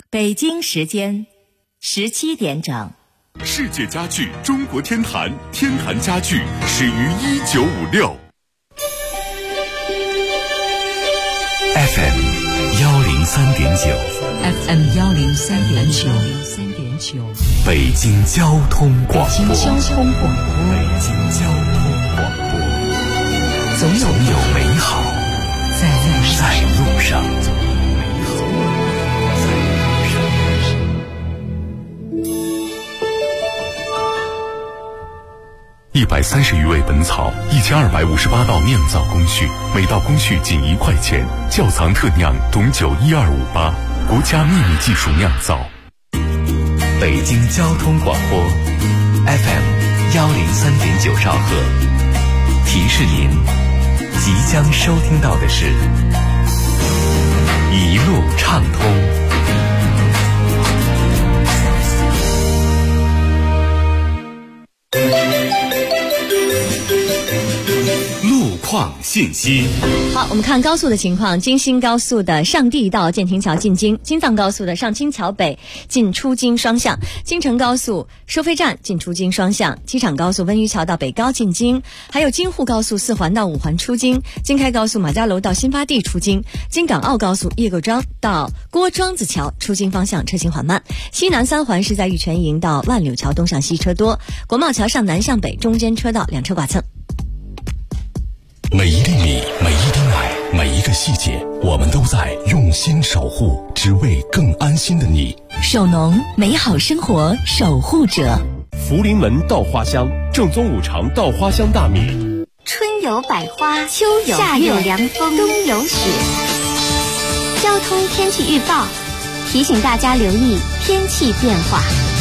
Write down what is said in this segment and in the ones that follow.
北京时间17点整。 世界家具中国天坛，天坛家具始于1956。 FM 103.9 FM 103.9 北京交通广播。 北京交通广播，总有美好在路上。 130余味本草，1258道酿造工序，每道工序仅1块钱。窖藏特酿董酒12588，国家秘密技术酿造。 北京交通广播 FM 103.9兆赫，提示您即将收听到的是一路畅通。 况信息。 好，我们看高速的情况。京新高速的上地到建亭桥进京，京藏高速的上青桥北进出京双向，京承高速收费站进出京双向，机场高速温榆桥到北高进京，还有京沪高速4环到5环出京，京开高速马家楼到新发地出京，京港澳高速叶构庄到郭庄子桥出京方向车行缓慢，西南3环是在玉泉营到万柳桥东向西车多，国贸桥上南向北中间车道2车剐蹭。 每一粒米，每一滴奶，每一个细节，我们都在用心守护，只为更安心的你。 首农，美好生活守护者。 福临门稻花香，正宗5常稻花香大米。 春有百花，秋有夏有凉风，冬有雪。交通天气预报提醒大家留意天气变化。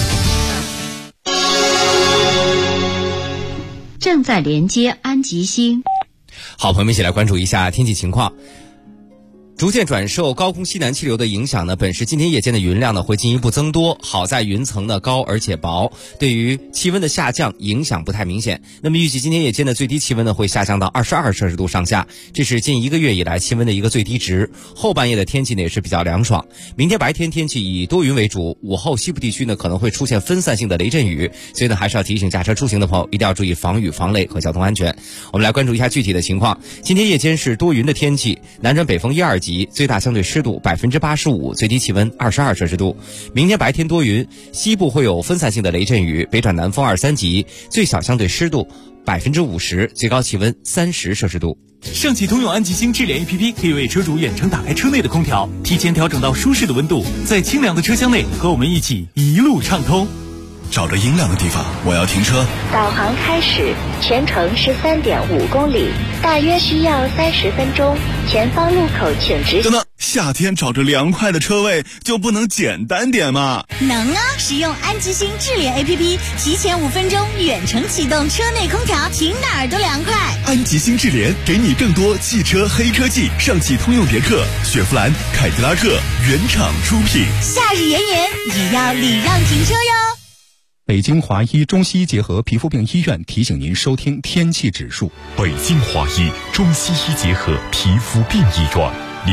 正在连接安吉星。 好，朋友们一起来关注一下天气情况。逐渐转受高空西南气流的影响呢，本市今天夜间的云量呢会进一步增多，好在云层呢高而且薄，对于气温的下降影响不太明显。那么预计今天夜间的最低气温呢会下降到22摄氏度上下，这是近1个月以来气温的一个最低值。后半夜的天气呢也是比较凉爽。明天白天天气以多云为主，午后西部地区呢可能会出现分散性的雷阵雨，所以呢还是要提醒驾车出行的朋友一定要注意防雨防雷和交通安全。我们来关注一下具体的情况。今天夜间是多云的天气，南转北风1、2级，最大相对湿度85%，最低气温22摄氏度。明天白天多云，西部会有分散性的雷阵雨，北转南风2、3级，最小相对湿度50%，最高气温30摄氏度。 上汽通用安吉星智联 APP 可以为车主远程打开车内的空调，提前调整到舒适的温度，在清凉的车厢内和我们一起一路畅通。 找着阴凉的地方，我要停车。 导航开始，全程13.5公里，大约需要30分钟。前方路口请直行。 等等，夏天找着凉快的车位就不能简单点吗？ 能啊！使用安吉星智联 APP， 提前5分钟远程启动车内空调，停哪儿都凉快。 安吉星智联给你更多汽车黑科技，上汽通用别克、雪佛兰、凯迪拉克原厂出品。 夏日炎炎也要礼让停车哟。 北京华医中西医结合皮肤病医院提醒您收听天气指数。 北京华医中西医结合皮肤病医院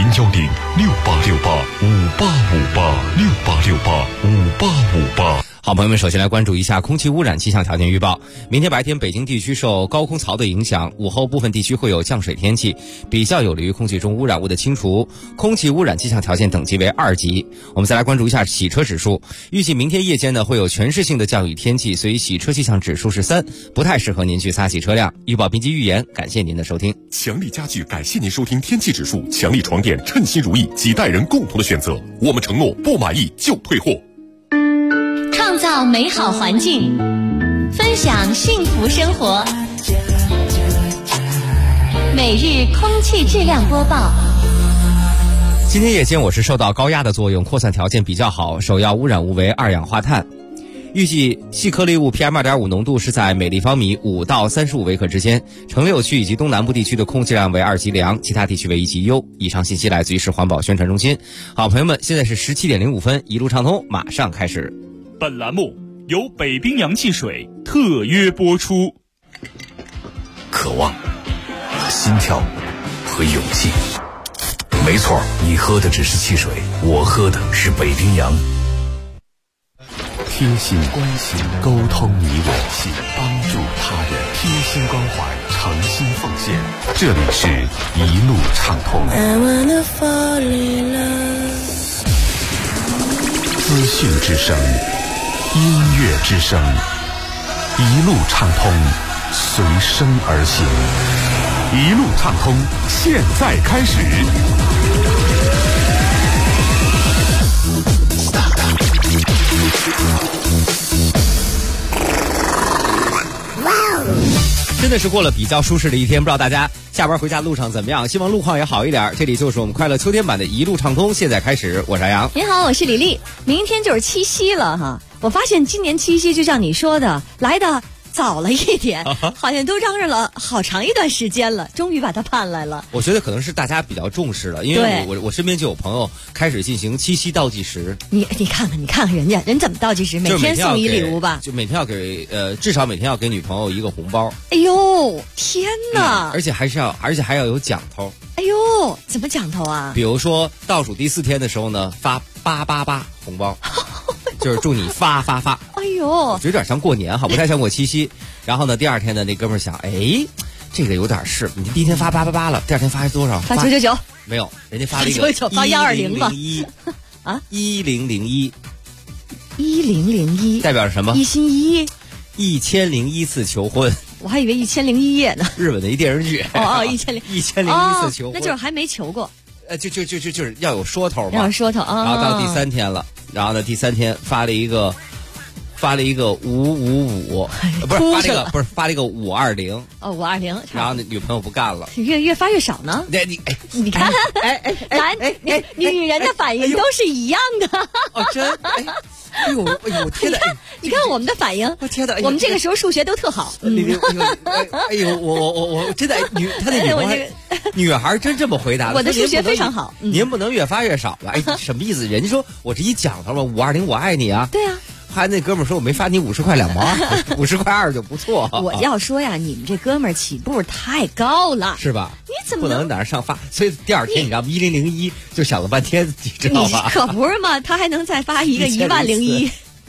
，0106868585858，68685858。 好，朋友们，首先来关注一下空气污染气象条件预报。明天白天北京地区受高空槽的影响，午后部分地区会有降水天气，比较有利于空气中污染物的清除，空气污染气象条件等级为2级。我们再来关注一下洗车指数，预计明天夜间呢会有全市性的降雨天气，所以洗车气象指数是3，不太适合您去擦洗车辆。预报编辑预言，感谢您的收听。 强力家具感谢您收听天气指数，强力床垫称心如意，几代人共同的选择，我们承诺不满意就退货。 创造美好环境，分享幸福生活。每日空气质量播报。 今天夜间我是受到高压的作用，扩散条件比较好，首要污染物为2氧化碳。预计细颗粒物 PM2.5 浓度是在每立方米5到35微克之间，城6区以及东南部地区的空气量为2级良，其他地区为1级优。以上信息来自于市环保宣传中心。好，朋友们，现在是17点05分，一路畅通马上开始。 本栏目由北冰洋汽水特约播出。 渴望、心跳和勇气， 没错，你喝的只是汽水，我喝的是北冰洋。 贴心关心，沟通你我，帮助他人，贴心关怀，诚心奉献。这里是一路畅通。资讯之声，音乐之声，一路畅通，随声而行。一路畅通，现在开始。 真的是过了比较舒适的一天，不知道大家下班回家路上怎么样？希望路况也好一点。这里就是我们快乐秋天版的一路畅通，现在开始，我是阿阳。 你好，我是李丽。明天就是七夕了哈，我发现今年七夕就像你说的，来的早了一点，好像都嚷嚷了好长一段时间了，终于把它盼来了。 我觉得可能是大家比较重视了，因为我身边就有朋友开始进行七夕倒计时。你看看人怎么倒计时？每天送一礼物吧， 就每天要给至少每天要给女朋友一个红包。 哎呦天哪！ 而且还要有奖头。 哎呦，怎么奖头啊？ 比如说倒数第4天的时候呢，发888红包。就是祝你发。 哎呦， 有点像过年哈，不太像过七夕。然后呢，第二天呢，那哥们儿想，哎，这个有点是，你第一天发888了，第二天发多少？ 发999。 没有，人家发了一个 999，发120吧。 啊，1001。 1001 代表什么？ 一心一意。 1001次求婚。 我还以为1001夜呢。 日本的一电视剧。 哦，1001 次求婚。 那就是还没求过。 就是要有说头嘛。 要有说头啊。 然后到第3天了。然后呢，第3天发了一个555，发了一个520。 哦，520。 然后那女朋友不干了， 越发越少呢。你看，女人的反应都是一样的。 哦，真哎呦天哪！ 你看我们的反应， 我天哪！ 我们这个时候数学都特好。 哎呦，我真的他那女孩真这么回答的。 我的数学非常好。 您不能越发越少吧？哎，什么意思？人家说我这一讲头嘛，520我爱你啊。 对啊。 还那哥们儿说我没发你50块2毛，50块2就不错。 我要说呀，你们这哥们儿起步太高了， 是吧？ 你怎么不能在那上发？所以第二天你知道吗？1001就想了半天，你知道吧？ 可不是嘛，他还能再发一个10001。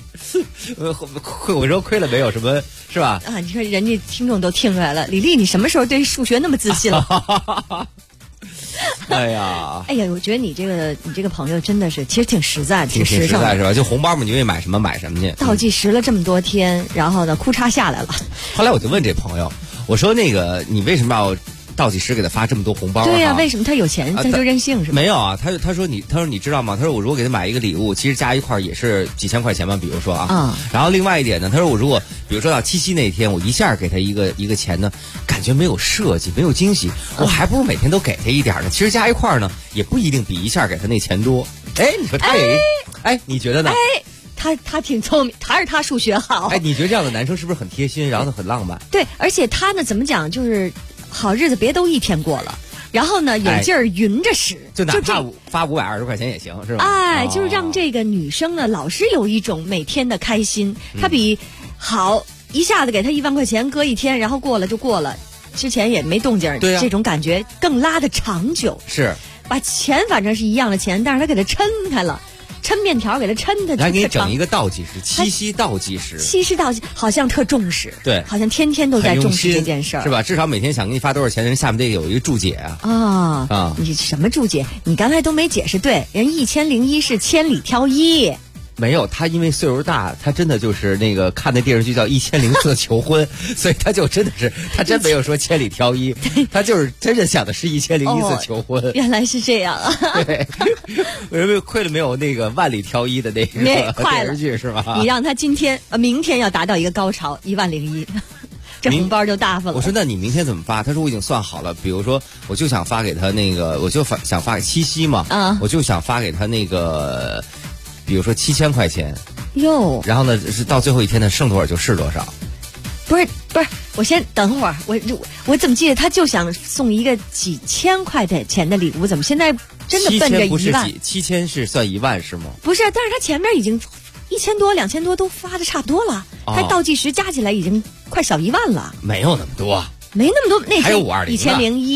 我说亏了没有什么是吧？ 啊，你说人家听众都听出来了，李丽，你什么时候对数学那么自信了？ 哎呀， 我觉得你这个朋友真的是，其实挺实在， 挺实在是吧？就红包嘛，你愿意买什么买什么去。 倒计时了这么多天，然后呢，哭嚓下来了。 后来我就问这朋友，我说那个你为什么要倒计时给他发这么多红包？ 对呀，为什么他有钱他就任性是吧？ 没有啊，他说你知道吗？他说我如果给他买一个礼物，其实加一块也是几千块钱嘛，比如说啊。然后另外一点呢，他说我如果比如说到七夕那天，我一下给他一个钱呢，感觉没有设计，没有惊喜，我还不如每天都给他一点呢。其实加一块呢，也不一定比一下给他那钱多。哎，你说他也你觉得呢？ 他挺聪明，还是他数学好。 你觉得这样的男生是不是很贴心，然后很浪漫？ 对，而且他呢，怎么讲，就是好日子别都一天过了，然后呢有劲儿匀着使， 就哪怕发520块钱也行，是吧？ 就是让这个女生呢老是有一种每天的开心，她比好一下子给她1万块钱搁一天，然后过了就过了，之前也没动静， 对啊， 这种感觉更拉得长久。 是， 把钱反正是一样的钱，但是他给它抻开了。抻面条给他抻的， 来给你整一个倒计时，七夕倒计时， 好像特重视， 对， 好像天天都在重视这件事儿， 是吧？至少每天想给你发多少钱，人下面得有一个注解啊。 你什么注解？你刚才都没解释对，人1001是千里挑一。 没有，他因为岁数大，他真的就是那个看那电视剧叫1001次求婚，所以他就真的是他真没有说千里挑一，他就是真的想的是1001次求婚。 原来是这样啊！ 对，我认为亏了没有那个万里挑一的那个电视剧是吧？ 你让他明天要达到一个高潮10001，这红包就大发了。 我说那你明天怎么发？他说我已经算好了，比如说我就想发给他那个，我就想发给七夕嘛，我就想发给他那个。比如说7000块钱，然后呢是到最后一天呢剩多少就是多少。 不是，我先等会儿，我怎么记得他就想送一个几千块的钱的礼物，怎么现在真的奔着1万 ？7000是算1万是吗？ 不是，但是他前面已经1000多、2000多都发的差不多了，他倒计时加起来已经快小1万了。 没有那么多。 没那么多，那还有520，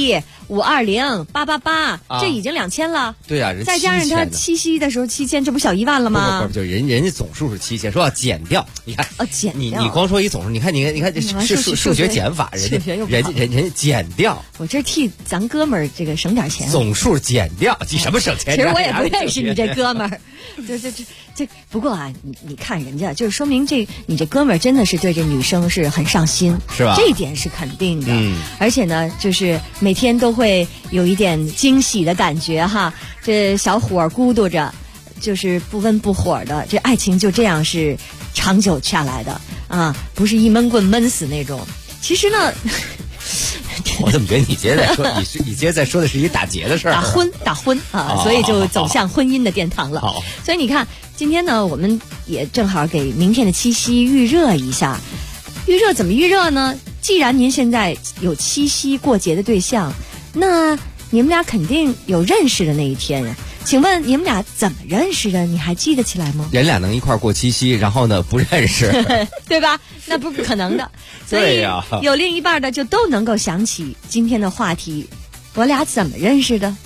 520-888，这已经2000了。 对啊，人再加上他七夕的时候7000，这不小1万了吗？ 不，就人家总数是7000，说要减掉，你看减掉， 你光说一总数，你看这是数学减法，人家减掉。 我这替咱哥们儿这个省点钱。 总数减掉，你什么省钱？ 其实我也不认识你这哥们儿，这不过啊，你看人家，就是说明你这哥们儿真的是对这女生是很上心， 是吧？ 这一点是肯定的。而且呢，就是每天都会有一点惊喜的感觉哈。这小伙儿咕嘟着，就是不温不火的，这爱情就这样是长久下来的啊，不是一闷棍闷死那种。其实呢。 我怎么觉得你今天在说，你今天在说的是一打劫的事儿？ 打婚啊，所以就走向婚姻的殿堂了。所以你看，今天呢，我们也正好给明天的七夕预热一下。预热怎么预热呢？既然您现在有七夕过节的对象，那你们俩肯定有认识的那一天呀。请问你们俩怎么认识的？你还记得起来吗？ 人俩能一块过七夕，然后呢不认识， 对吧？那不可能的。所以有另一半的就都能够想起今天的话题，我俩怎么认识的？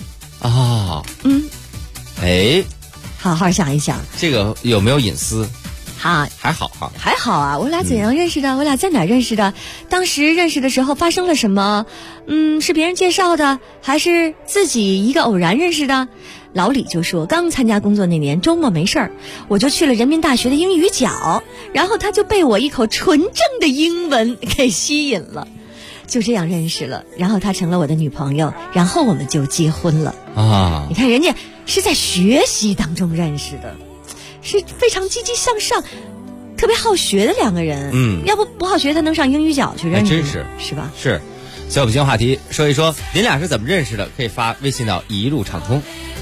好好想一想， 这个有没有隐私？还好啊，我俩怎样认识的？我俩在哪认识的？当时认识的时候发生了什么？是别人介绍的，还是自己一个偶然认识的？老李就说，刚参加工作那年，周末没事儿，我就去了人民大学的英语角，然后他就被我一口纯正的英文给吸引了，就这样认识了，然后他成了我的女朋友，然后我们就结婚了啊！你看人家是在学习当中认识的，是非常积极向上、特别好学的两个人。要不好学，他能上英语角去认识？ 真是吧？ 是。所以我们今天话题说一说，您俩是怎么认识的？可以发微信到一路畅通。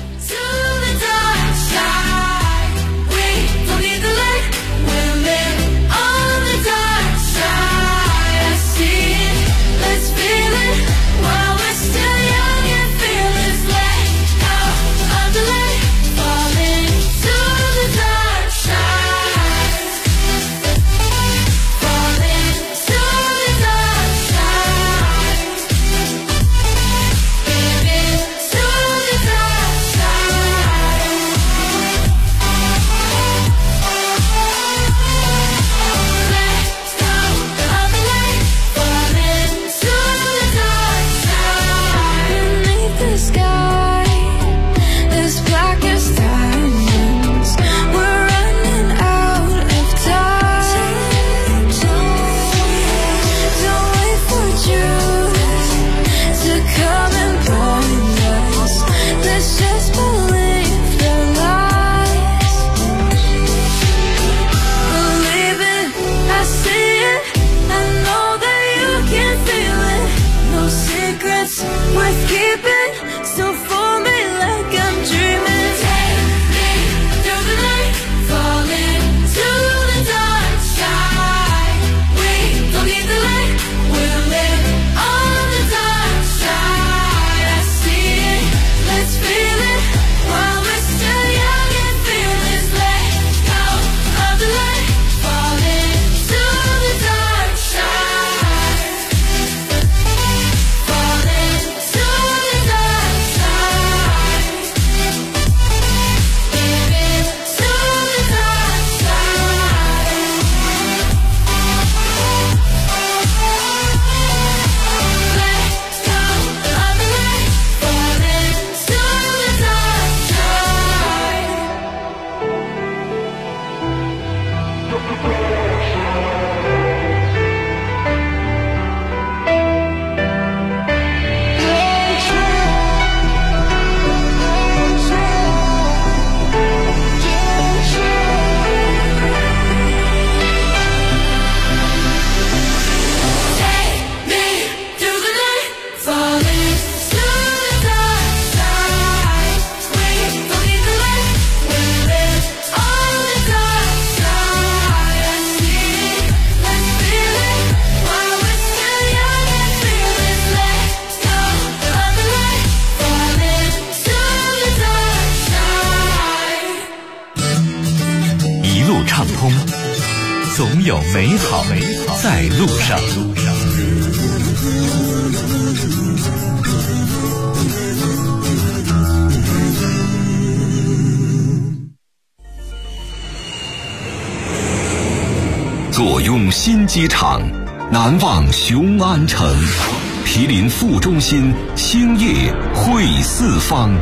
总有美好在路上。 坐拥新机场，难忘雄安城。毗邻副中心，兴业汇四方。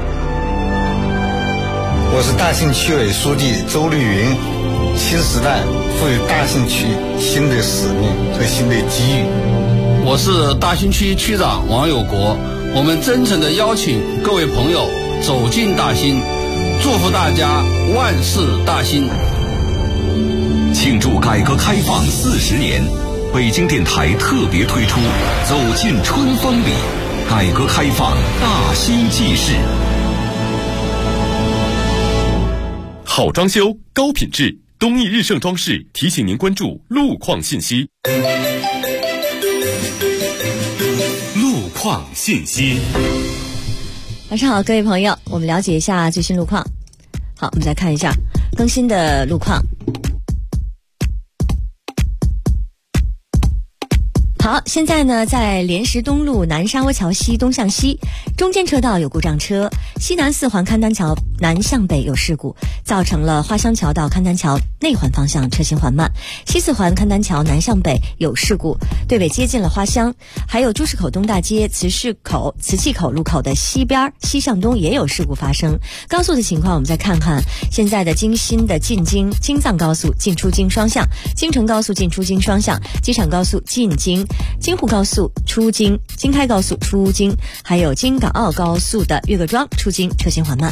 我是大兴区委书记周绿云。新时代赋予大兴区新的使命和新的机遇。 我是大兴区区长王有国。我们真诚地邀请各位朋友走进大兴，祝福大家万事大兴。 庆祝改革开放40年，北京电台特别推出《走进春风里》，改革开放大兴纪事。 好装修，高品质，东义日盛装饰提醒您关注路况信息。路况信息。 晚上好，各位朋友，我们了解一下最新路况。好，我们再看一下更新的路况。好，现在呢，在莲石东路南沙窝桥西东向西中间车道有故障车，西南四环勘丹桥南向北有事故，造成了花乡桥到勘丹桥内环方向车行缓慢，西四环勘丹桥南向北有事故，对尾接近了花乡，还有朱市口东大街慈气口路口的西边西向东也有事故发生。高速的情况我们再看看，现在的京新的进京京藏高速进出京双向，京承高速进出京双向，机场高速进京，京沪高速出京，京开高速出京，还有京港澳高速的岳各庄出京车行缓慢。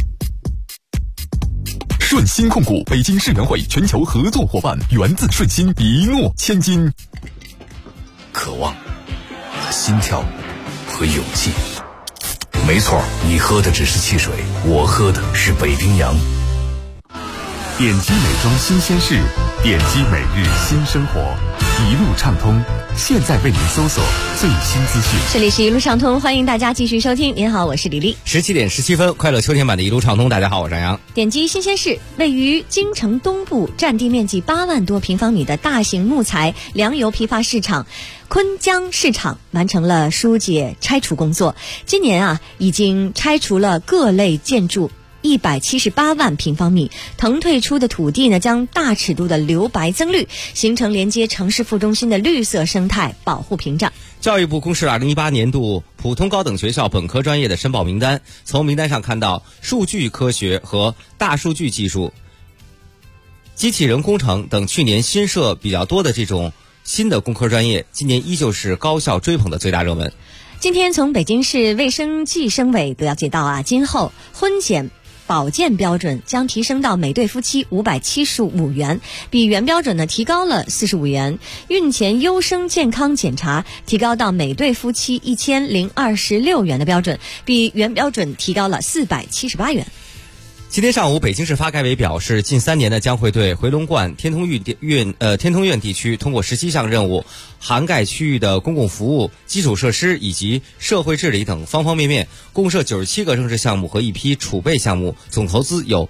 顺鑫控股北京世园会全球合作伙伴，源自顺鑫，一诺千金。 渴望和心跳和勇气，没错，你喝的只是汽水，我喝的是北冰洋。 点击美妆新鲜事，点击每日新生活，一路畅通。现在为您搜索最新资讯。 这里是一路畅通，欢迎大家继续收听。您好，我是李丽。 17点17分，快乐秋天版的一路畅通。大家好，我是张扬。 点击新鲜事，位于京城东部，占地面积8万多平方米的大型木材粮油批发市场昆江市场完成了疏解拆除工作。今年已经拆除了各类建筑178万平方米，腾退出的土地呢，将大尺度的留白增绿，形成连接城市副中心的绿色生态保护屏障。 教育部公示了2018年度普通高等学校本科专业的申报名单，从名单上看到，数据科学和大数据技术、机器人工程等去年新设比较多的这种新的工科专业，今年依旧是高校追捧的最大热门。 今天从北京市卫生计生委了解到今后婚检保健标准将提升到每对夫妻575元，比原标准呢提高了45元。孕前优生健康检查提高到每对夫妻1026元的标准，比原标准提高了478元。 今天上午，北京市发改委表示，近3年呢将会对回龙观、天通苑地区通过17项任务，涵盖区域的公共服务、基础设施以及社会治理等方方面面，共设97个政治项目和一批储备项目，总投资有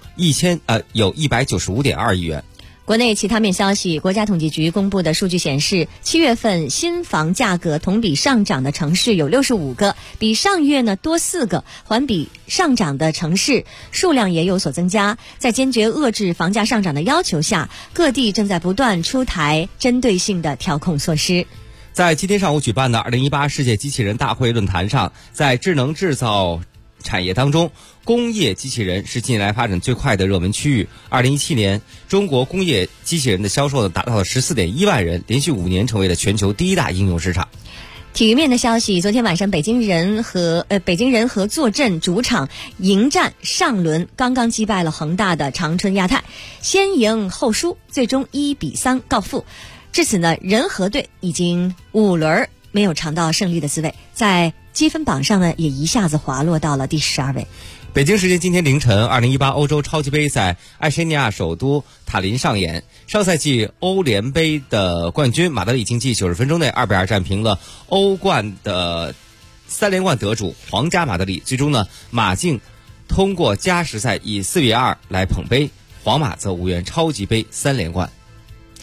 195.2亿元。 国内其他面消息，国家统计局公布的数据显示，7月份新房价格同比上涨的城市有65个，比上月呢多4个，环比上涨的城市数量也有所增加。在坚决遏制房价上涨的要求下，各地正在不断出台针对性的调控措施。 在今天上午举办的2018世界机器人大会论坛上，在智能制造产业当中，工业机器人是近年来发展最快的热门区域。2017年，中国工业机器人的销售呢达到了14.1万人，连续5年成为了全球第1大应用市场。 体育面的消息，昨天晚上北京人和坐镇主场迎战上轮，刚刚击败了恒大的长春亚泰，先赢后输，最终1-3告负。至此呢，人和队已经5轮没有尝到胜利的滋味，在积分榜上呢也一下子滑落到了第12位。 北京时间今天凌晨，2018欧洲超级杯在爱沙尼亚首都塔林上演。上赛季欧联杯的冠军马德里竞技90分钟内2-2战平了欧冠的3连冠得主皇家马德里。最终呢，马竞通过加时赛以4-2来捧杯，皇马则无缘超级杯3连冠。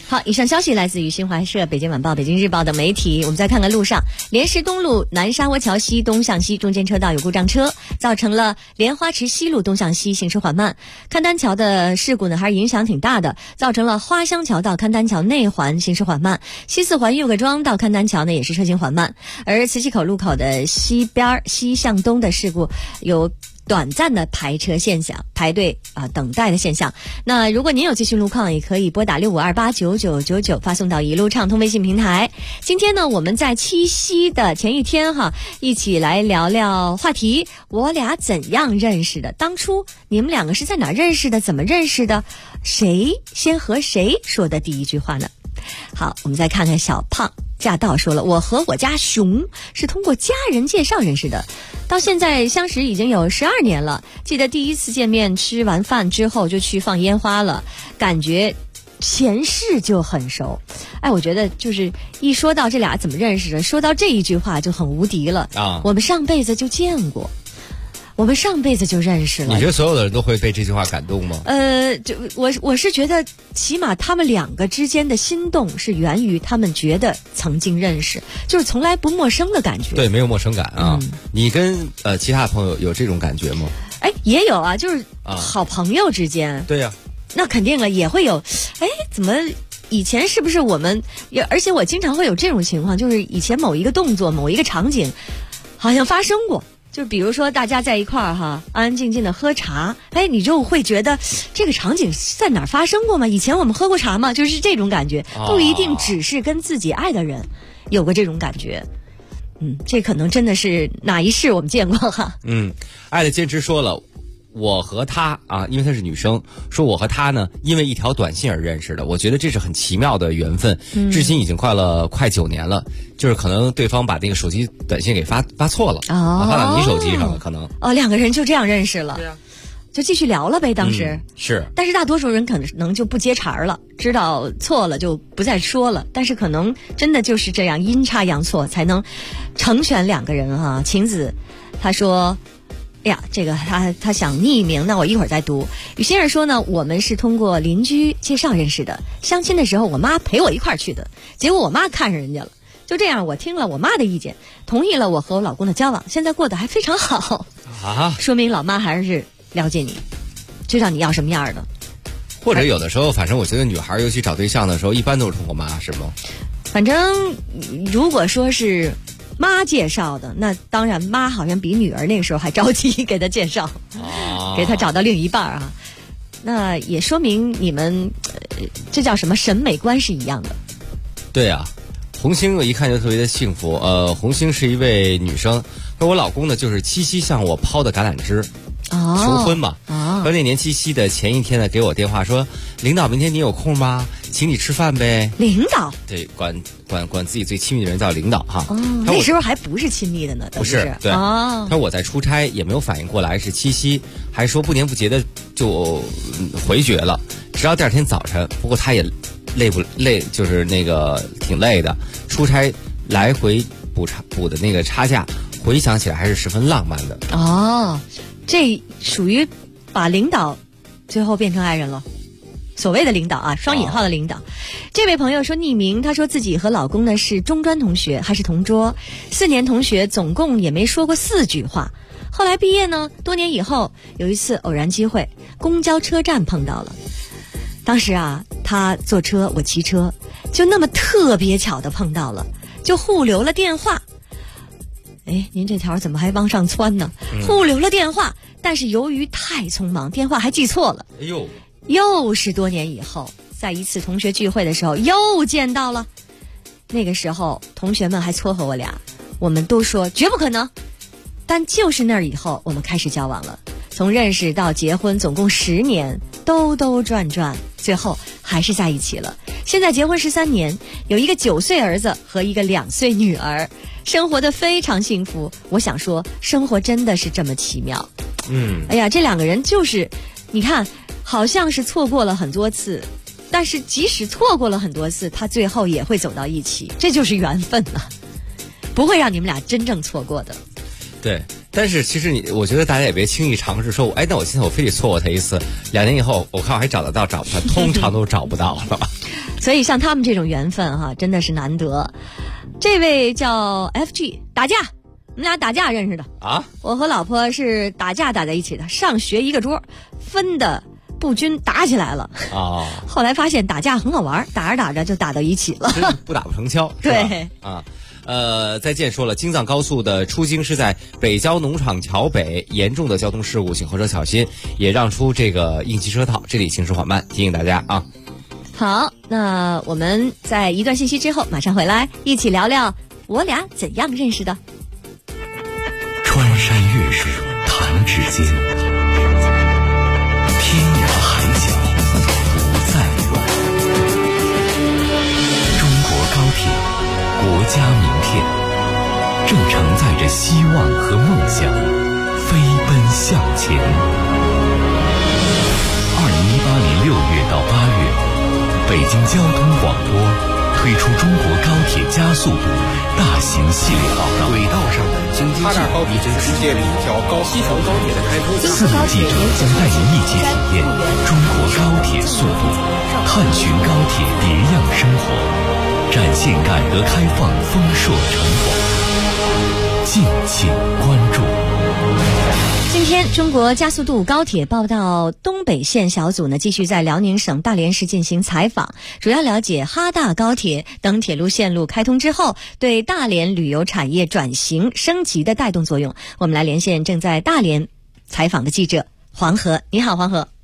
好，以上消息来自于新华社、北京晚报、北京日报等媒体。我们再看看路上，莲石东路南沙窝桥西东向西中间车道有故障车，造成了莲花池西路东向西行驶缓慢。勘丹桥的事故呢，还是影响挺大的，造成了花乡桥到勘丹桥内环行驶缓慢，西四环岳各庄到勘丹桥呢也是车行缓慢。而磁器口路口的西边西向东的事故有短暂的排车现象，排队等待的现象。那如果您有最新路况，也可以拨打65289999发送到一路畅通微信平台。今天呢，我们在七夕的前一天一起来聊聊话题，我俩怎样认识的？当初你们两个是在哪认识的？怎么认识的？谁先和谁说的第一句话呢？好，我们再看看小胖驾到说了，我和我家熊是通过家人介绍认识的，到现在相识已经有12年了。记得第一次见面，吃完饭之后就去放烟花了，感觉前世就很熟。我觉得就是一说到这俩怎么认识的，说到这一句话就很无敌了啊！我们上辈子就见过，我们上辈子就认识了。 你觉得所有的人都会被这句话感动吗？ 我是觉得起码他们两个之间的心动是源于他们觉得曾经认识，就是从来不陌生的感觉。 对，没有陌生感啊。你跟其他朋友有这种感觉吗？ 也有啊，就是好朋友之间。 对呀， 那肯定了，也会有。怎么以前是不是我们？而且我经常会有这种情况，就是以前某一个动作、某一个场景，好像发生过。就比如说大家在一块儿安安静静的喝茶，你就会觉得这个场景在哪儿发生过吗？以前我们喝过茶吗？就是这种感觉，不一定只是跟自己爱的人有过这种感觉。这可能真的是哪一世我们见过哈。 爱的坚持说了，我和她因为她是女生，说我和她呢因为一条短信而认识的。我觉得这是很奇妙的缘分，至今已经快9年了。就是可能对方把那个手机短信给发错了，发到你手机上了，可能两个人就这样认识了。对啊，就继续聊了呗。当时是， 但是大多数人可能就不接茬了，知道错了就不再说了。但是可能真的就是这样阴差阳错才能成全两个人晴子他说这个他想匿名，那我一会儿再读。雨欣儿说呢，我们是通过邻居介绍认识的，相亲的时候我妈陪我一块儿去的，结果我妈看上人家了，就这样我听了我妈的意见，同意了我和我老公的交往，现在过得还非常好说明老妈还是了解你，知道你要什么样的。 或者有的时候反正我觉得女孩尤其找对象的时候一般都是通过妈，是吗？ 反正如果说是妈介绍的，那当然妈好像比女儿那个时候还着急给她介绍给她找到另一半那也说明你们这叫什么审美观是一样的。 对啊，红星我一看就特别的幸福。红星是一位女生，说我老公呢就是七夕向我抛的橄榄枝，求婚嘛。说那年七夕的前一天呢，给我电话说，领导明天你有空吗？请你吃饭呗。 领导？ 对，管自己最亲密的人叫领导那时候还不是亲密的呢， 不是。对。他说我在出差，也没有反应过来是七夕，还说不年不节的就回绝了。直到第二天早晨，不过他也累不累，就是那个挺累的，出差来回补的那个差价，回想起来还是十分浪漫的。 这属于把领导最后变成爱人了。所谓的领导双引号的领导。这位朋友说匿名，他说自己和老公呢是中专同学，还是同桌，4年同学，总共也没说过4句话。后来毕业呢，多年以后有一次偶然机会，公交车站碰到了。当时他坐车我骑车，就那么特别巧的碰到了，就互留了电话。您这条怎么还往上窜呢？互留了电话，但是由于太匆忙，电话还记错了。又是多年以后，在一次同学聚会的时候又见到了。那个时候同学们还撮合我俩，我们都说绝不可能。但就是那以后我们开始交往了，从认识到结婚总共10年，兜兜转转，最后还是在一起了。现在结婚13年，有一个9岁儿子和一个2岁女儿，生活得非常幸福。我想说，生活真的是这么奇妙。这两个人就是你看好像是错过了很多次，但是即使错过了很多次，他最后也会走到一起，这就是缘分不会让你们俩真正错过的。 对， 但是其实我觉得大家也别轻易尝试说，那我现在我非得错过它一次，2年以后我看我还找得到找不到，通常都找不到了。 所以像他们这种缘分哈，真的是难得。这位叫 FG 打架，我们俩打架认识的啊。我和老婆是打架打在一起的，上学一个桌，分的不均打起来了啊。后来发现打架很好玩，打着打着就打到一起了， 不打不成交。 对啊。再见说了，京藏高速的出京是在北郊农场桥北，严重的交通事故，请后车小心，也让出这个应急车道，这里行驶缓慢，提醒大家啊。 好，那我们在一段信息之后马上回来，一起聊聊我俩怎样认识的。 穿山越水弹指间，天涯海角不再远。中国高铁，国家名片，正承载着希望和梦想，飞奔向前。2018年6月到8月。北京交通广播推出中国高铁加速度大型系列报道，轨道上的经济性，高铁是世界里一条西条高铁的开通。4位记者将带您一起体验中国高铁速度，探寻高铁别样生活，展现改革开放丰硕成果。敬请关注。 今天中国加速度高铁报道东北线小组呢，继续在辽宁省大连市进行采访，主要了解哈大高铁等铁路线路开通之后对大连旅游产业转型升级的带动作用。我们来连线正在大连采访的记者黄河。你好，黄河。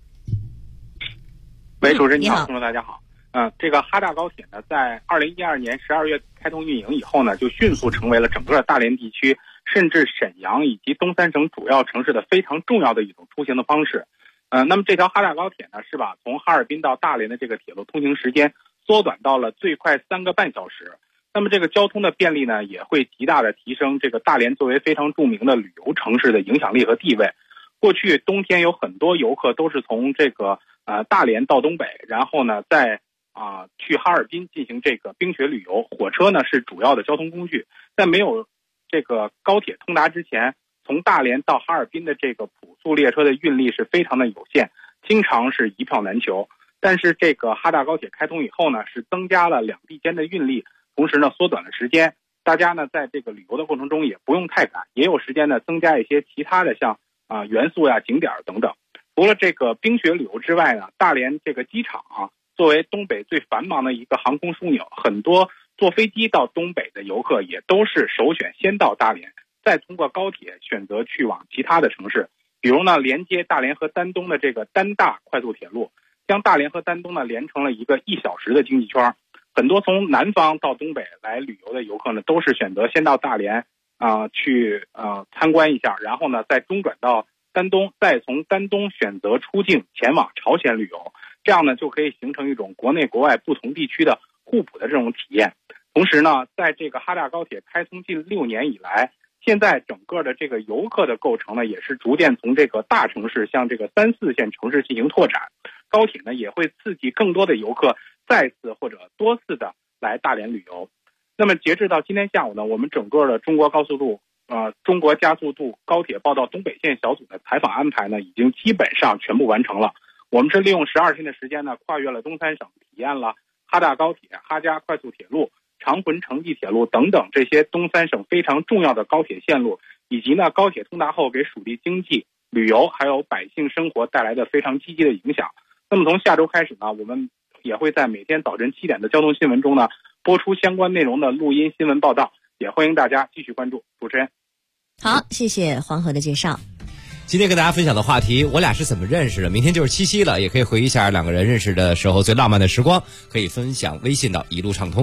喂，主持人你好，听众大家好。这个哈大高铁呢，在2012年12月开通运营以后呢，就迅速成为了整个大连地区甚至沈阳以及东三省主要城市的非常重要的一种出行的方式。那么这条哈大高铁呢，是把从哈尔滨到大连的这个铁路通行时间缩短到了最快3个半小时。那么这个交通的便利呢，也会极大的提升这个大连作为非常著名的旅游城市的影响力和地位。过去冬天有很多游客都是从这个大连到东北，然后呢再去哈尔滨进行这个冰雪旅游，火车呢是主要的交通工具。在没有这个高铁通达之前，从大连到哈尔滨的这个普速列车的运力是非常的有限，经常是一票难求。但是这个哈大高铁开通以后呢，是增加了两地间的运力，同时呢缩短了时间。大家呢在这个旅游的过程中也不用太赶，也有时间呢增加一些其他的像元素呀、景点等等。除了这个冰雪旅游之外呢，大连这个机场作为东北最繁忙的一个航空枢纽，很多坐飞机到东北的游客也都是首选先到大连，再通过高铁选择去往其他的城市。比如呢，连接大连和丹东的这个丹大快速铁路，将大连和丹东呢连成了一个1小时的经济圈。很多从南方到东北来旅游的游客呢，都是选择先到大连去参观一下，然后呢再中转到丹东，再从丹东选择出境前往朝鲜旅游。这样呢就可以形成一种国内国外不同地区的互补的这种体验。同时呢，在这个哈大高铁开通近6年以来，现在整个的这个游客的构成呢，也是逐渐从这个大城市向这个3、4线城市进行拓展。高铁呢也会刺激更多的游客再次或者多次的来大连旅游。那么截至到今天下午呢，我们整个的中国加速度高铁报道东北线小组的采访安排呢，已经基本上全部完成了。我们是利用12天的时间呢，跨越了东三省，体验了哈大高铁、哈佳快速铁路、长浑城际铁路等等这些东三省非常重要的高铁线路，以及呢高铁通达后给属地经济、旅游还有百姓生活带来的非常积极的影响。那么从下周开始呢，我们也会在每天早晨7点的交通新闻中呢播出相关内容的录音新闻报道，也欢迎大家继续关注。主持人， 好，谢谢黄河的介绍。 今天跟大家分享的话题，我俩是怎么认识的？明天就是七夕了，也可以回忆一下两个人认识的时候最浪漫的时光，可以分享微信到一路畅通。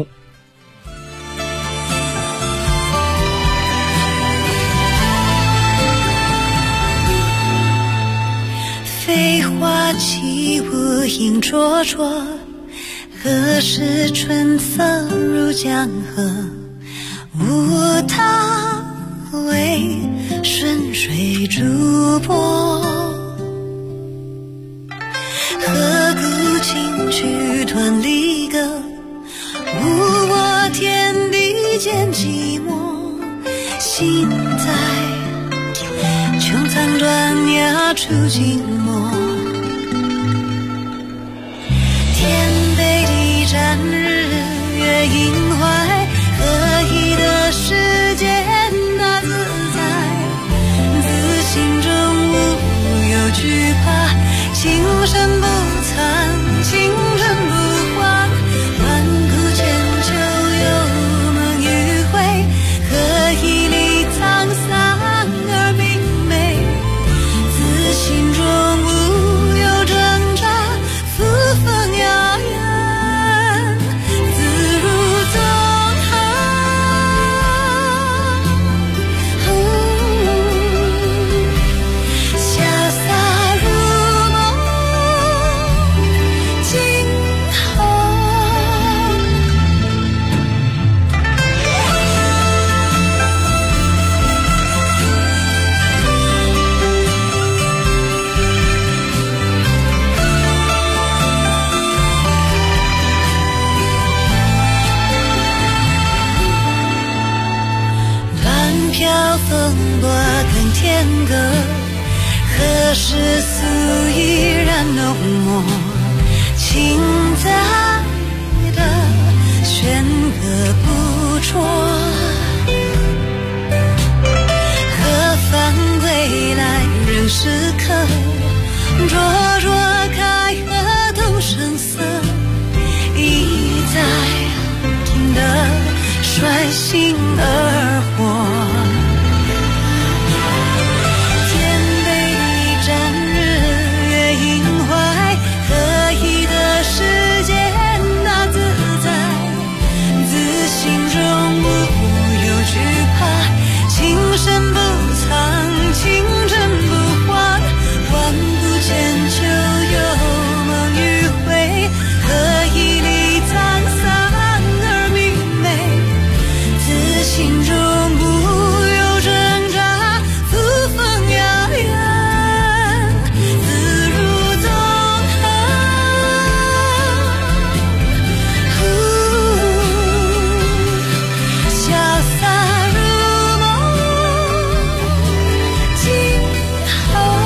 飞花起舞影绰绰，何时春色入江河？无他为顺水逐波，何故轻曲断离歌？无我天地间寂寞，心在三转呀出静默，天北地战日月阴怀，合一的世界那自在，自心中无有惧怕，情深不残，情深不换，万古千秋有梦与悔，合一里沧桑而明媚，自心中无有挣扎，扶风遥远，自如纵横，潇洒如梦惊鸿。乱飘风波更天歌，何时素依然浓墨，情在的弦歌不辍，何方归来仍是客，灼灼开合都生色，一再听得率性而活，天北地战日月阴怀，合一的世界那自在，自心中无有惧怕，情深不藏，情真不换，万古千秋有梦与悔，合一里沧桑而明媚，自心中无有挣扎，扶风遥远，自如纵横，潇洒如梦惊鸿。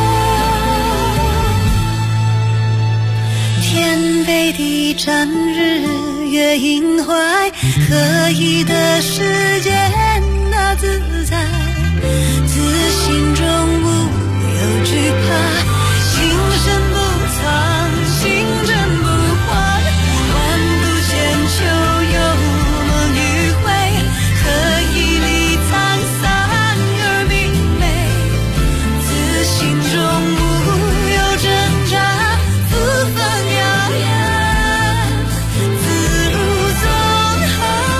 天北地战日月阴怀，合一的世界那自在，自心中无有惧怕，情深不藏，情真不换，万古千秋有梦与悔，合一里沧桑而明媚，自心中无有挣扎，扶风遥远，自如纵横。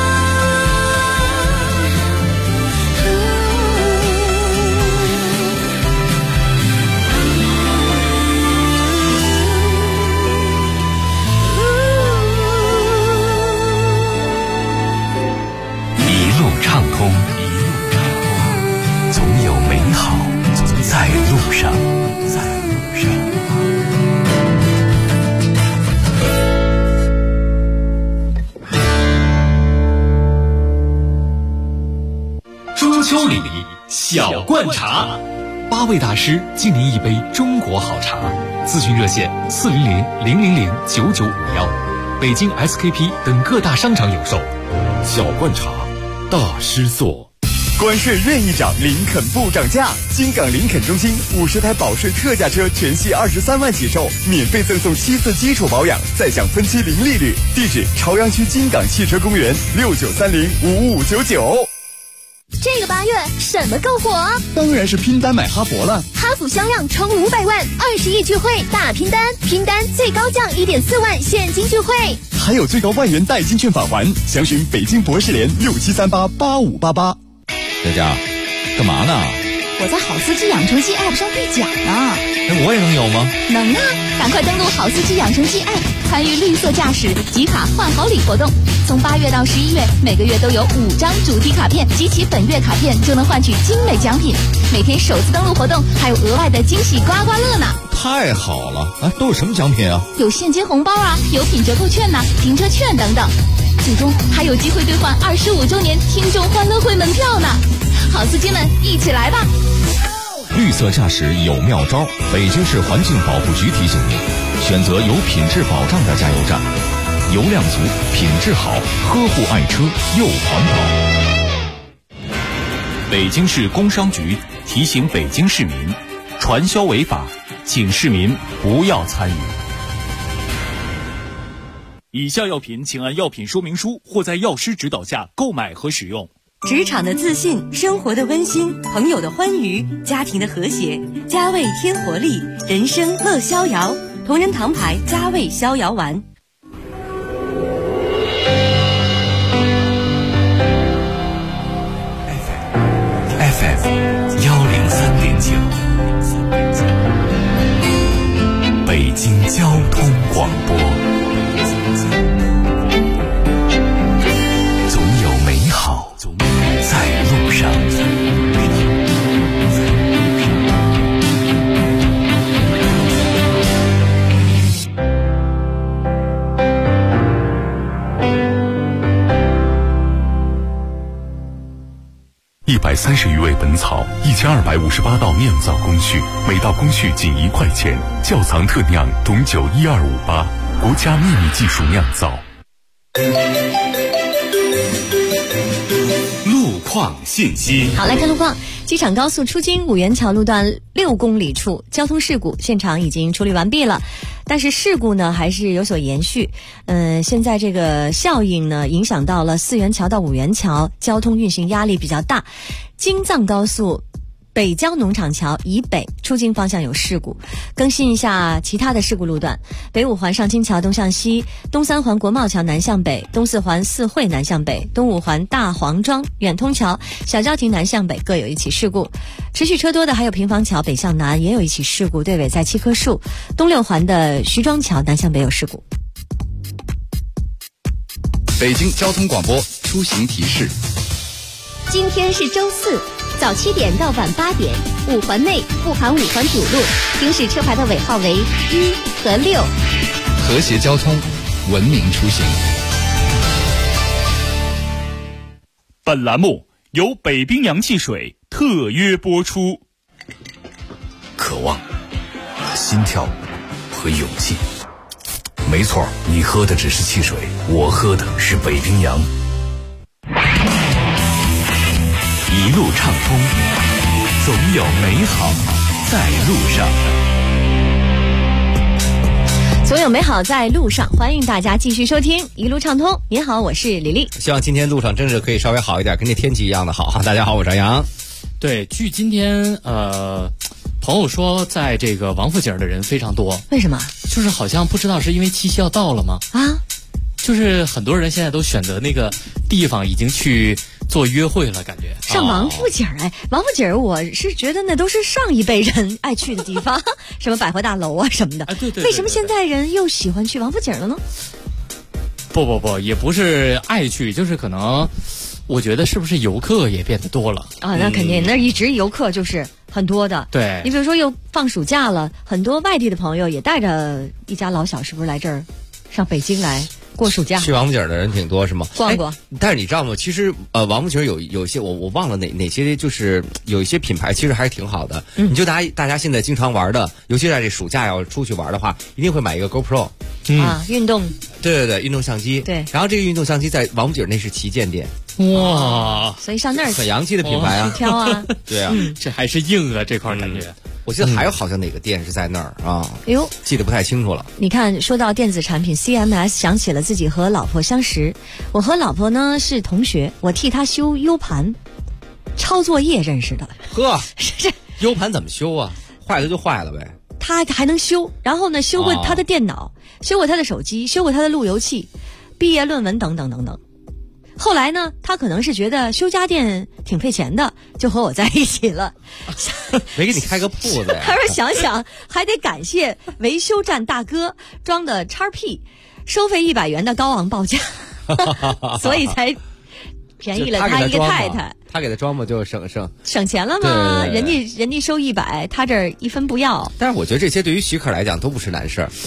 一路畅通，总有美好在路上。 中秋礼小罐茶，8位大师敬您一杯中国好茶。咨询热线400-000-9951，北京 SKP 等各大商场有售。 小罐茶，大师做。 关税任意涨，林肯不涨价。京港林肯中心50台保税特价车全系23万起售，免费赠送7次基础保养，再享分期零利率。地址：朝阳区京港汽车公园6930-55599。 这个8月什么更火？ 当然是拼单买哈佛了。 哈弗销量冲500万，20亿聚会大拼单，拼单最高降1.4万现金聚会， 还有最高万元代金券返还。详询北京博士联67388588。 佳佳，干嘛呢？ 我在好司机养成记 App 上兑奖呢。 我也能有吗？ 能啊！赶快登录好司机养成记 App， 参与绿色驾驶集卡换好礼活动。从8月到11月，每个月都有5张主题卡片，集齐本月卡片就能换取精美奖品。每天首次登录活动还有额外的惊喜刮刮乐呢！ 太好了！啊，都有什么奖品啊？ 有现金红包啊，有品折扣券呐、停车券等等。最终还有机会兑换25周年听众欢乐会门票呢！好司机们，一起来吧！ 绿色驾驶有妙招。北京市环境保护局提醒您，选择有品质保障的加油站，油量足，品质好，呵护爱车又环保。 北京市工商局提醒北京市民，传销违法，请市民不要参与。以下药品请按药品说明书或在药师指导下购买和使用。 职场的自信，生活的温馨，朋友的欢愉，家庭的和谐，佳味添活力，人生乐逍遥。同仁堂牌佳味逍遥丸。 FM 103.9，北京交通广播。总有美好在路上。 130余味本草，1258道酿造工序，每道工序仅1块钱。窖藏特酿董酒12588，国家秘密技术酿造。 路况信息。 好，来看路况。机场高速出京五元桥路段6公里处交通事故，现场已经处理完毕了，但是事故呢还是有所延续。现在这个效应呢影响到了4元桥到5元桥，交通运行压力比较大。京藏高速北郊农场桥以北出京方向有事故，更新一下其他的事故路段：北5环上京桥东向西，东3环国贸桥南向北，东4环四惠南向北，东5环大黄庄远通桥小郊亭南向北各有一起事故。持续车多的还有平房桥北向南也有一起事故，队尾在7棵树。东6环的徐庄桥南向北有事故。 北京交通广播出行提示： 今天是周四，早7点到晚8点，5环内不含5环主路，行驶车牌的尾号为1和6。 和谐交通，文明出行。 本栏目由北冰洋汽水特约播出。 渴望和心跳和勇气。没错，你喝的只是汽水，我喝的是北冰洋。 一路畅通，总有美好在路上。 总有美好在路上，欢迎大家继续收听一路畅通。你好，我是李丽。 希望今天路上真是可以稍微好一点，跟这天气一样的好。大家好，我是杨洋。 对，据今天朋友说，在这个王府井的人非常多。 为什么？ 就是好像不知道是因为七夕要到了吗？ 啊， 就是很多人现在都选择那个地方已经去做约会了，感觉上王府井。王府井我是觉得那都是上一辈人爱去的地方，什么百货大楼啊什么的。 对， 为什么现在人又喜欢去王府井了呢？ 不，也不是爱去，就是可能我觉得是不是游客也变得多了啊？那肯定，那一直游客就是很多的。 对， 你比如说又放暑假了，很多外地的朋友也带着一家老小，是不是来这儿上北京来过暑假？ 去王府井的人挺多是吗？ 逛逛。 但是你知道吗？其实王府井有一些我忘了哪些，就是有一些品牌其实还是挺好的。你就大家现在经常玩的，尤其在这暑假要出去玩的话，一定会买一个 GoPro。 运动。 对，运动相机。 对， 然后这个运动相机在王府井那是旗舰店。 哇， 所以上那儿很洋气的品牌啊， 去挑啊。 对啊， 这还是硬啊这块感觉。 我记得还有好像哪个店是在那儿啊？ 哎呦， 记得不太清楚了。 你看，说到电子产品 CMS， 想起了自己和老婆相识。我和老婆呢是同学，我替她修 U 盘，抄作业认识的。 呵，是 U 盘怎么修啊？坏了就坏了呗。 他还能修，然后呢，修过他的电脑，修过他的手机，修过他的路由器，毕业论文等等等等。后来呢，他可能是觉得修家电挺费钱的，就和我在一起了。 没给你开个铺子呀？ 他说想想还得感谢维修站大哥装的 XP， 收费100元的高昂报价，所以才便宜了他一个太太。 他给他装嘛，就省钱了吗？对，人家收100，他这儿1分不要。 但是我觉得这些对于许可来讲都不是难事儿。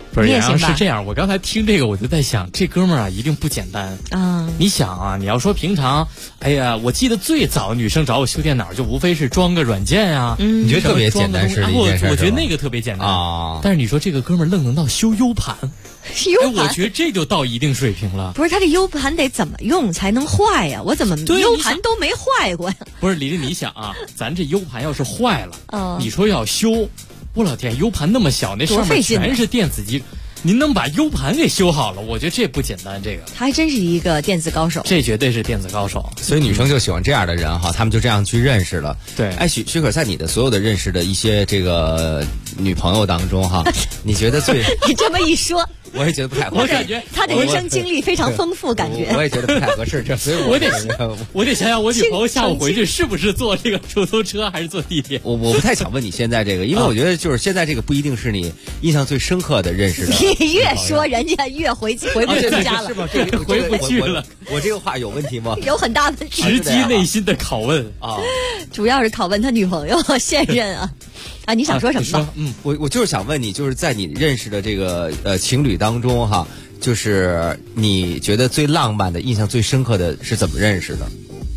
不是， 你也行吧？ 是这样，我刚才听这个我就在想，这哥们儿啊一定不简单啊！你想啊，你要说平常，哎呀，我记得最早女生找我修电脑，就无非是装个软件啊， 你觉得特别简单是一件事？ 我觉得那个特别简单啊。 但是你说这个哥们儿愣能到修 U 盘。 U 盘， 我觉得这就到一定水平了。 不是，他这 U 盘得怎么用才能坏呀？我怎么 U 盘都没坏过呀？ 不是，李丽，你想啊，咱这 U 盘要是坏了，你说要修，我老天 ，U 盘那么小，那上面全是电子机，您能把 U 盘给修好了？我觉得这不简单，这个他还真是一个电子高手， 这绝对是电子高手。 所以女生就喜欢这样的人哈，他们就这样去认识了。 对， 哎，许可在你的所有的认识的一些这个女朋友当中哈，你觉得最你这么一说。 我也觉得不太合适， 我感觉他的人生经历非常丰富，感觉我也觉得不太合适，这所以我得想想我女朋友下午回去是不是坐这个出租车还是坐地铁。 我不太想问你现在这个，因为我觉得就是现在这个不一定是你印象最深刻的认识的。 你越说人家越回不去家了， 是吗？这个回不去了。 我这个话有问题吗？ 有很大问题， 直击内心的拷问啊， 主要是拷问他女朋友现任啊。啊，你想说什么吧？ 我就是想问你，就是在你认识的这个情侣当中哈，就是你觉得最浪漫的、印象最深刻的是怎么认识的？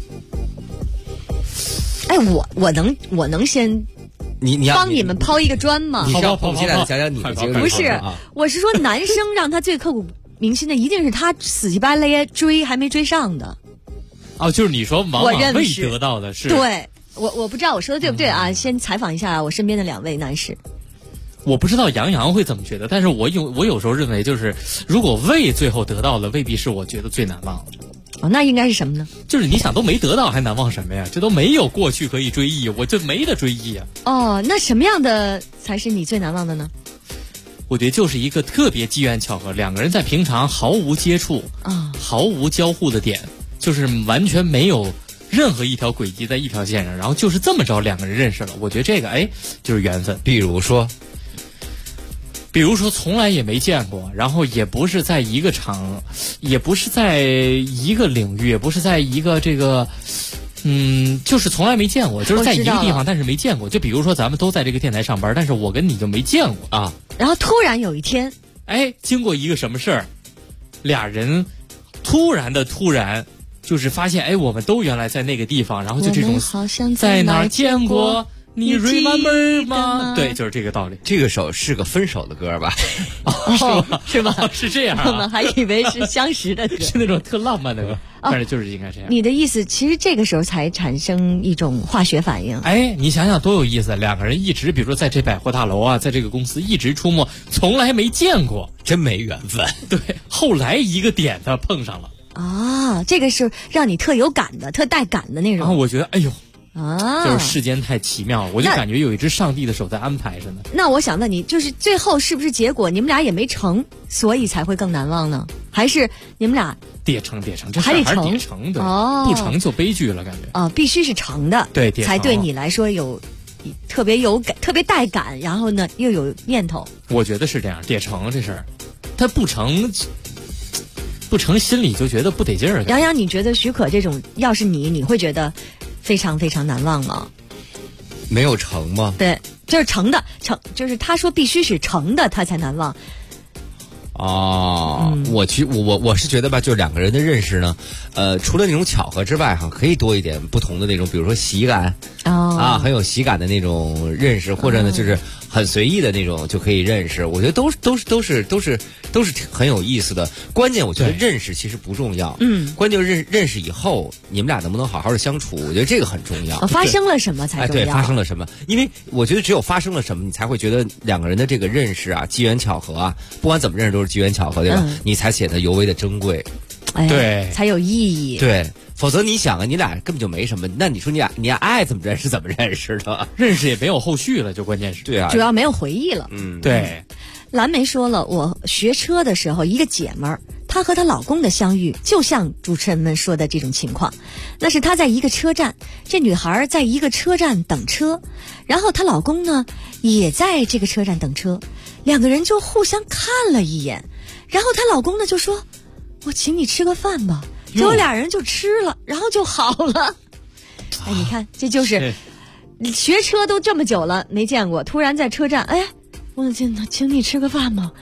哎，我能先你帮你们抛一个砖吗？ 你要现在讲讲你的经历。 不是，我是说男生让他最刻骨铭心的，一定是他死乞白赖追还没追上的。 哦，就是你说往往未得到的是对。我不知道我说的对不对啊？先采访一下我身边的2位男士。 我不知道杨洋会怎么觉得，但是我有时候认为，就是如果未最后得到了，未必是我觉得最难忘的。 哦，那应该是什么呢？ 就是你想都没得到，还难忘什么呀？这都没有过去可以追忆，我就没得追忆啊。 哦，那什么样的才是你最难忘的呢？ 我觉得就是一个特别机缘巧合，两个人在平常毫无接触毫无交互的点，就是完全没有任何一条轨迹在一条线上，然后就是这么着两个人认识了。我觉得这个就是缘分。 比如说从来也没见过，然后也不是在一个场，也不是在一个领域，也不是在一个这个就是从来没见过，就是在一个地方但是没见过。就比如说咱们都在这个电台上班，但是我跟你就没见过啊。 然后突然有一天经过一个什么事儿，俩人突然就是发现我们都原来在那个地方，然后就这种好像在哪儿见过，你 remember 吗？对，就是这个道理。 这个首是个分手的歌吧？ 是吧？是这样啊？ 我们还以为是相识的歌， 是那种特浪漫的歌，但是就是应该这样。 你的意思，其实这个时候才产生一种化学反应。 你想想多有意思，两个人一直，比如说在这百货大楼啊，在这个公司一直出没，从来没见过， 真没缘分。 对，后来一个点他碰上了。 啊，这个是让你特有感的、特带感的那种。 然后我觉得，就是世间太奇妙了，我就感觉有一只上帝的手在安排着呢。 那我想问你，就是最后是不是结果你们俩也没成，所以才会更难忘呢？还是你们俩得成，这还得成，对，不成就悲剧了，感觉必须是成的， 对， 才对你来说特别有感、特别带感，然后呢又有念头。 我觉得是这样，得成这事儿，他不成，心里就觉得不得劲儿。 杨洋，你觉得许可这种，要是你会觉得非常非常难忘吗？ 没有成吗？ 对，就是成的，就是他说必须是成的，他才难忘。 我是觉得吧，就两个人的认识呢，除了那种巧合之外哈，可以多一点不同的那种，比如说喜感很有喜感的那种认识，或者呢就是很随意的那种就可以认识。我觉得都是很有意思的。关键我觉得认识其实不重要，关键就是认识以后你们俩能不能好好的相处，我觉得这个很重要。 发生了什么才重要？ 对，发生了什么？因为我觉得只有发生了什么，你才会觉得两个人的这个认识机缘巧合不管怎么认识都是机缘巧合，对吧？你才显得尤为的珍贵， 对， 才有意义。 对，否则你想你俩根本就没什么。那你说你俩爱怎么认识怎么认识的？ 认识也没有后续了，就关键是对啊， 主要没有回忆了。 对。 蓝莓说了，我学车的时候，一个姐们儿，她和她老公的相遇，就像主持人们说的这种情况。那是她在一个车站，这女孩在一个车站等车，然后她老公呢也在这个车站等车，两个人就互相看了一眼，然后她老公呢就说：“我请你吃个饭吧。”结果俩人就吃了，然后就好了。你看，这就是学车都这么久了没见过，突然在车站，我请你吃个饭吗？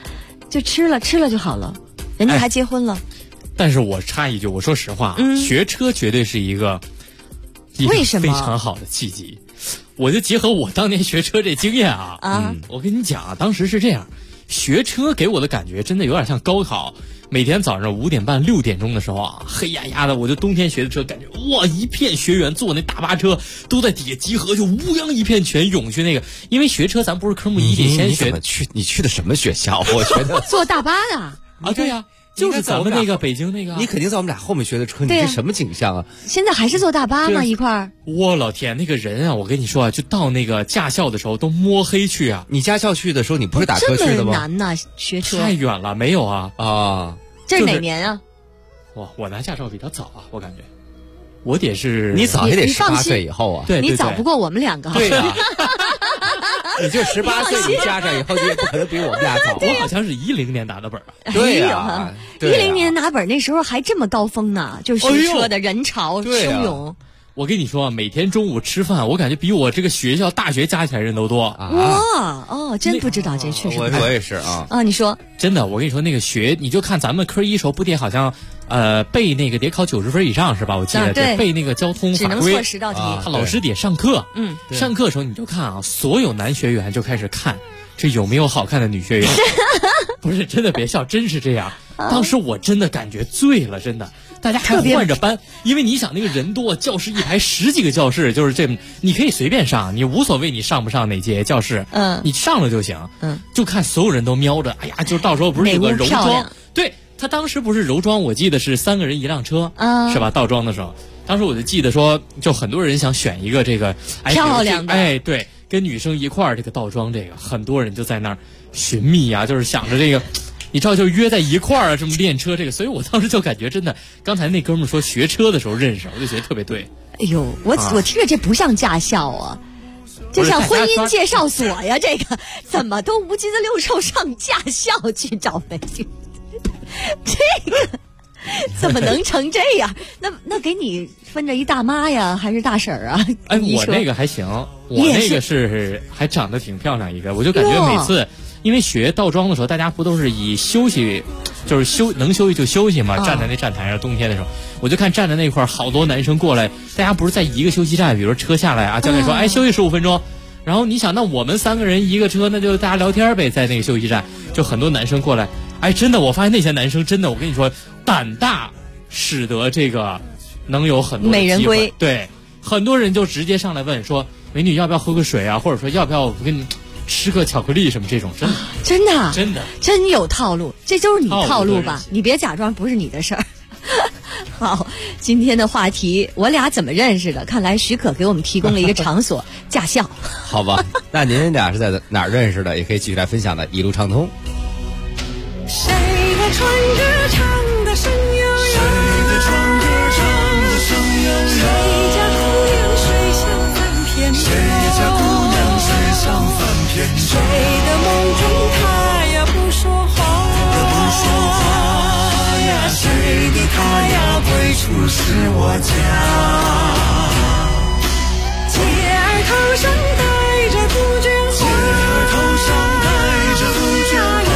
就吃了就好了，人家还结婚了。 但是我插一句，我说实话，学车绝对是一个为什么非常好的契机。我就结合我当年学车这经验啊，我跟你讲啊，当时是这样，学车给我的感觉真的有点像高考。每天早上5点半、6点钟的时候啊，黑压压的，我就冬天学的车，感觉哇，一片学员坐那大巴车都在底下集合，就乌泱一片全涌去那个。因为学车咱不是科目1得先学， 你去的什么学校？我觉得坐大巴的啊，对呀。就是咱们那个北京那个， 你肯定在我们俩后面学的车，你是什么景象啊？ 现在还是坐大巴吗？一块儿？ 我老天，那个人啊，我跟你说啊，就到那个驾校的时候都摸黑去啊。 你驾校去的时候，你不是打车去的吗？ 这么难呐，学车太远了，没有啊啊！ 这是哪年啊？ 哇，我拿驾照比他早啊，我感觉。我得是你早也得18岁以后啊， 对， 你早不过我们2个。 对啊。你就18岁，你驾照以后你也不可能比我们俩早。 我好像是10年拿的本啊。 对呀 ，10年拿本那时候还这么高峰呢，就是学车的人潮汹涌。 我跟你说，每天中午吃饭，我感觉比我这个学校大学加起来人都多。 哇哦，真不知道，这确实。 我也是啊。 啊，你说真的，我跟你说，那个学你就看咱们科1时候不得好像。背那个得考90分以上是吧？我记得得背那个交通法规， 只能错10道题。 他老师得上课，上课的时候你就看啊，所有男学员就开始看这有没有好看的女学员。不是真的，别笑，真是这样。当时我真的感觉醉了，真的，大家还换着班，因为你想那个人多，教室一排10几个教室，就是这，你可以随便上，你无所谓你上不上哪节教室，你上了就行，就看所有人都瞄着，哎呀，就到时候不是有个柔装，对。他当时不是柔装，我记得是3个人1辆车，是吧？倒装的时候，当时我就记得说，就很多人想选一个这个漂亮的， 哎，对，跟女生一块儿这个倒装，这个很多人就在那儿寻觅啊，就是想着这个，你知道，就约在一块儿啊，这么练车这个，所以我当时就感觉真的，刚才那哥们说学车的时候认识，我就觉得特别对。 哎呦，我听着这不像驾校啊。这像婚姻介绍所呀，这个怎么都无疾的六兽上驾校去找媒体？这个怎么能成这样？那给你分着一大妈呀，还是大婶儿啊？ 哎，我那个还行，我那个是还长得挺漂亮一个，我就感觉每次因为学倒装的时候，大家不都是以休息，就是能休息就休息嘛，站在那站台上，冬天的时候，我就看站在那块儿好多男生过来，大家不是在一个休息站，比如说车下来啊，教练说，哎，休息15分钟。然后你想，那我们3个人一个车，那就大家聊天呗，在那个休息站，就很多男生过来。哎，真的，我发现那些男生真的，我跟你说，胆大使得这个能有很多的美人归。 对，很多人就直接上来问说，美女要不要喝个水啊，或者说要不要我跟你吃个巧克力什么这种，真的， 真的真有套路，这就是你套路吧？你别假装不是你的事儿。好，今天的话题，我俩怎么认识的？看来许可给我们提供了一个场所，驾校。 好吧，那您俩是在哪儿认识的？也可以继续来分享的，一路畅通。 谁的船歌唱的声悠悠，谁的船歌唱的声悠悠，谁家姑娘水上翻篇，谁家姑娘水上翻篇，谁的梦中他呀不说话，不说话呀，谁的他呀归处是我家，姐儿头上戴着杜鹃花，姐儿头上戴着杜鹃花，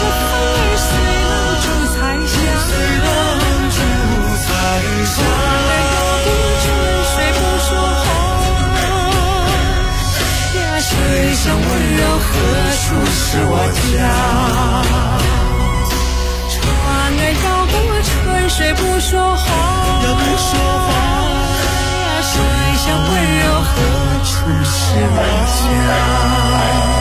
水上温柔何处是我家？船儿绕过春水不说话，不说话呀，水上温柔何处是我家？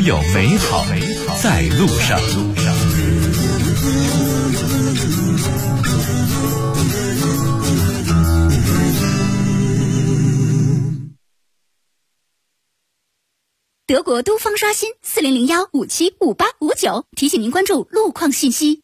有美好在路上。 德国都方刷新4001575859，提醒您关注路况信息。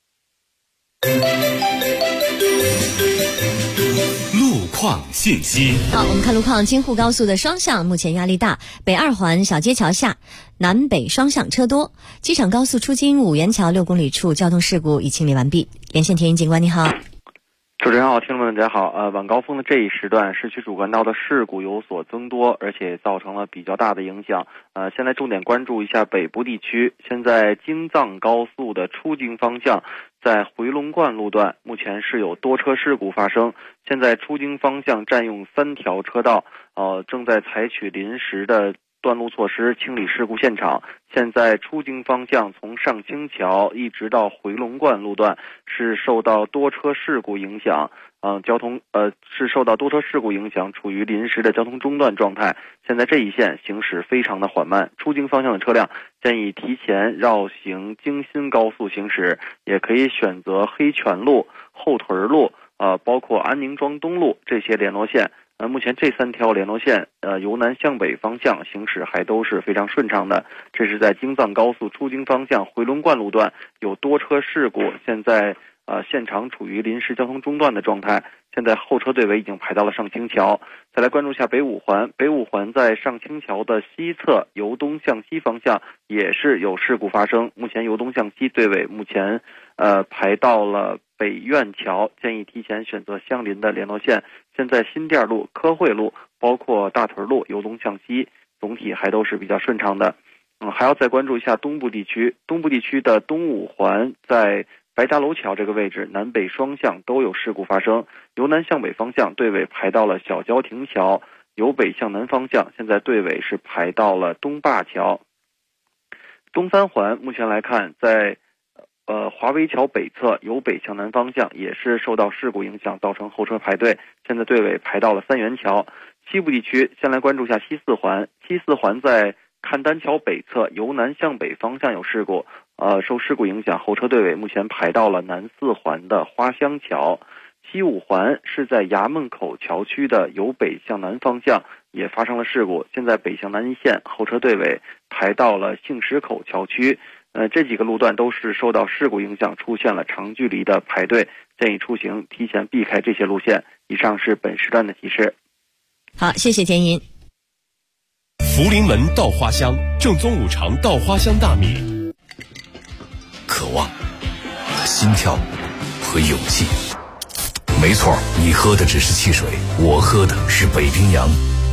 路况信息。 好，我们看路况。京沪高速的双向目前压力大，北二环小街桥下南北双向车多。机场高速出京五元桥6公里处交通事故已清理完毕。连线天音警官，你好。 主持人好，听众们大家好。晚高峰的这一时段，市区主干道的事故有所增多，而且造成了比较大的影响。现在重点关注一下北部地区。现在京藏高速的出京方向，在回龙观路段，目前是有多车事故发生。现在出京方向占用3条车道，正在采取临时的断路措施清理事故现场。现在出京方向从上清桥一直到回龙观路段是受到多车事故影响，是受到多车事故影响，处于临时的交通中断状态。现在这一线行驶非常的缓慢，出京方向的车辆建议提前绕行京新高速行驶，也可以选择黑泉路、后屯路，包括安宁庄东路这些联络线。目前这3条联络线，由南向北方向行驶还都是非常顺畅的。这是在京藏高速出京方向回龙观路段有多车事故，现在现场处于临时交通中断的状态。现在后车队尾已经排到了上清桥。再来关注一下北五环，北五环在上清桥的西侧由东向西方向也是有事故发生。目前由东向西队尾目前排到了北苑桥，建议提前选择相邻的联络线。现在新店路、科惠路包括大屯路由东向西总体还都是比较顺畅的。还要再关注一下东部地区，东部地区的东五环在白搭楼桥这个位置南北双向都有事故发生，由南向北方向队尾排到了小交亭桥，由北向南方向现在队尾是排到了东坝桥。东三环目前来看，在华威桥北侧由北向南方向也是受到事故影响，造成后车排队，现在队尾排到了三元桥。西部地区先来关注一下西四环，西四环在看丹桥北侧由南向北方向有事故，受事故影响，后车队尾目前排到了南四环的花乡桥。西五环是在衙门口桥区的由北向南方向也发生了事故，现在北向南一线后车队尾排到了杏石口桥区。这几个路段都是受到事故影响，出现了长距离的排队，建议出行提前避开这些路线。以上是本时段的提示。 好，谢谢田银。 福临门稻花香，正宗五常稻花香大米。 渴望、心跳和勇气。没错，你喝的只是汽水，我喝的是北冰洋。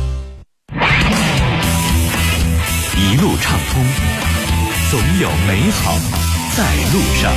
一路畅通，总有美好在路上。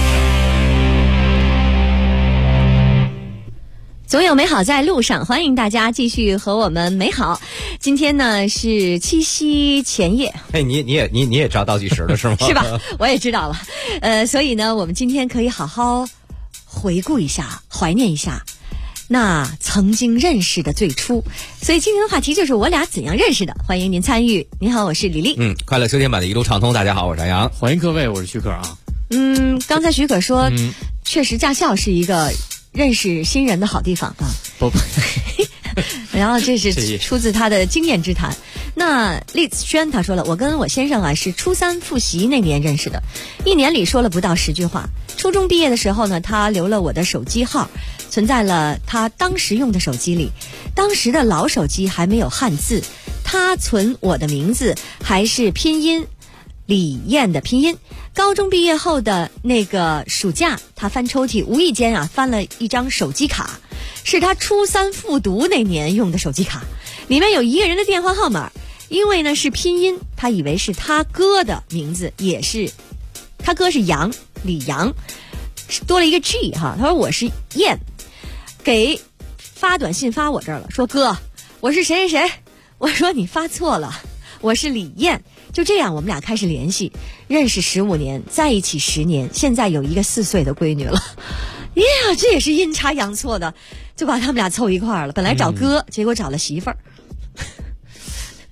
总有美好在路上，欢迎大家继续和我们美好。今天呢是七夕前夜， 你也知道倒计时了是吗？ 是吧？我也知道了。所以呢，我们今天可以好好回顾一下，怀念一下那曾经认识的最初。所以今天的话题就是我俩怎样认识的，欢迎您参与。你好，我是李丽。 快乐秋天版的一路畅通，大家好，我是张扬。 欢迎各位，我是徐可啊。 刚才徐可说，确实驾校是一个认识新人的好地方啊。 不然后这是出自他的经验之谈。那栗子轩他说了，我跟我先生啊是初三复习那年认识的，1年里说了不到10句话。初中毕业的时候呢，他留了我的手机号，存在了他当时用的手机里。当时的老手机还没有汉字，他存我的名字还是拼音李艳的拼音。高中毕业后的那个暑假，他翻抽屉无意间啊翻了一张手机卡，是他初3复读那年用的手机卡，里面有一个人的电话号码，因为呢是拼音，他以为是他哥的名字，也是他哥是杨，李杨，多了一个 G 哈。他说我是燕，给发短信发我这儿了，说哥我是谁谁谁，我说你发错了，我是李燕。就这样我们俩开始联系，认识15年，在一起10年，现在有一个4岁的闺女了。呀，这也是阴差阳错的，就把他们俩凑一块儿了。本来找哥，结果找了媳妇儿。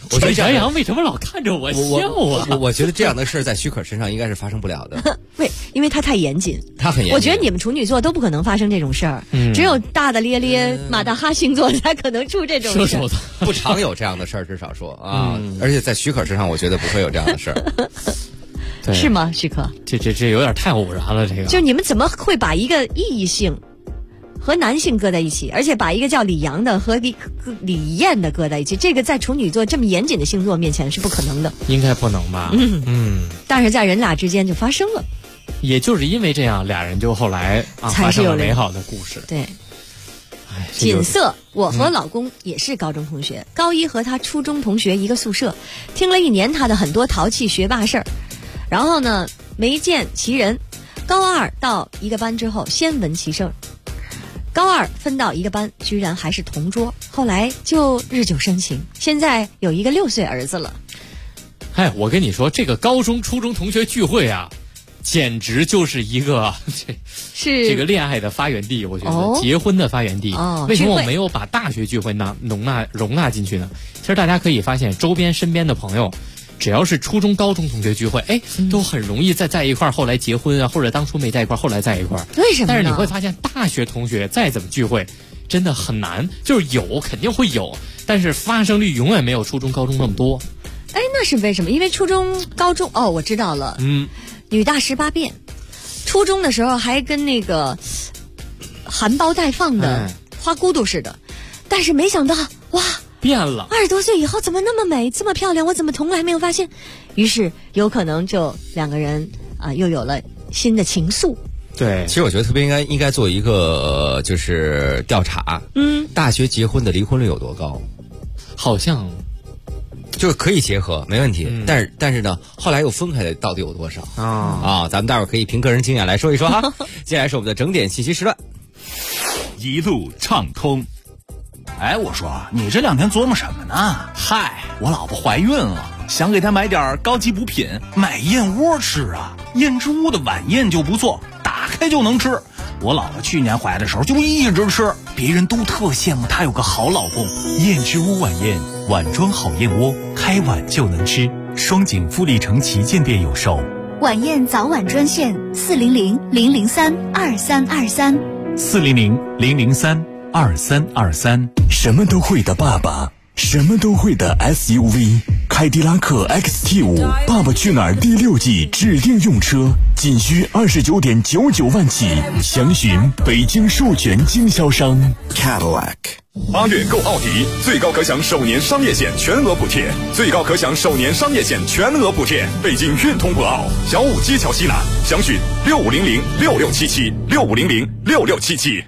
我觉得杨洋为什么老看着我笑啊？ 我觉得这样的事在许可身上应该是发生不了的。 因为他太严谨， 他很严谨。 我觉得你们处女座都不可能发生这种事儿，只有大大咧咧马大哈星座才可能出这种事儿。 不常有这样的事儿，至少说啊，而且在许可身上，我觉得不会有这样的事儿。 是吗，许可？ 这有点太偶然了，这个。 就你们怎么会把一个异性和男性搁在一起，而且把一个叫李阳的和李艳的搁在一起？这个在处女座这么严谨的星座面前是不可能的。 应该不能吧？ 但是在人俩之间就发生了。 也就是因为这样，俩人就后来发生了美好的故事。 对。锦瑟，我和老公也是高中同学，高一和他初中同学一个宿舍，听了1年他的很多淘气学霸事儿，然后呢没见其人。高2到一个班之后，先闻其声。高2分到一个班，居然还是同桌，后来就日久生情，现在有一个6岁儿子了。 我跟你说，这个高中、初中同学聚会啊，简直就是一个这个恋爱的发源地，我觉得结婚的发源地。为什么我没有把大学聚会容纳进去呢？其实大家可以发现，周边身边的朋友，只要是初中、高中同学聚会，都很容易在一块儿，后来结婚啊，或者当初没在一块儿，后来在一块儿。 为什么呢？ 但是你会发现，大学同学再怎么聚会，真的很难，就是有肯定会有，但是发生率永远没有初中、高中那么多。 那是为什么？因为初中、高中我知道了。女大18变，初中的时候还跟那个含苞待放的花骨朵似的，但是没想到哇， 变了。 20多岁以后怎么那么美，这么漂亮，我怎么从来没有发现？于是有可能就2个人又有了新的情愫。 对， 其实我觉得特别应该做一个就是调查，大学结婚的离婚率有多高？ 好像。 就是可以结合没问题，但是呢，后来又分开的到底有多少咱们待会儿可以凭个人经验来说一说哈。接下来是我们的整点信息时段， 一路畅通。 我说你这2天琢磨什么呢？ 嗨， 我老婆怀孕了，想给她买点高级补品，买燕窝吃啊。燕之屋的晚宴就不错，打开就能吃。我老婆去年怀的时候就一直吃，别人都特羡慕她有个好老公。 燕之屋晚宴，碗装好燕窝，开碗就能吃。双井富力城旗舰店有售。 晚宴早晚专线400-003-2323。 400-003-2323。 什么都会的爸爸，什么都会的 SUV， 凯迪拉克 XT5， 爸爸去哪儿第6季指定用车，仅需29.99万起，详询北京授权经销商 Cadillac。 8月购奥迪，最高可享首年商业险全额补贴，最高可享首年商业险全额补贴。北京运通博奥小5基桥西南，详询6500-6677，6500-6677。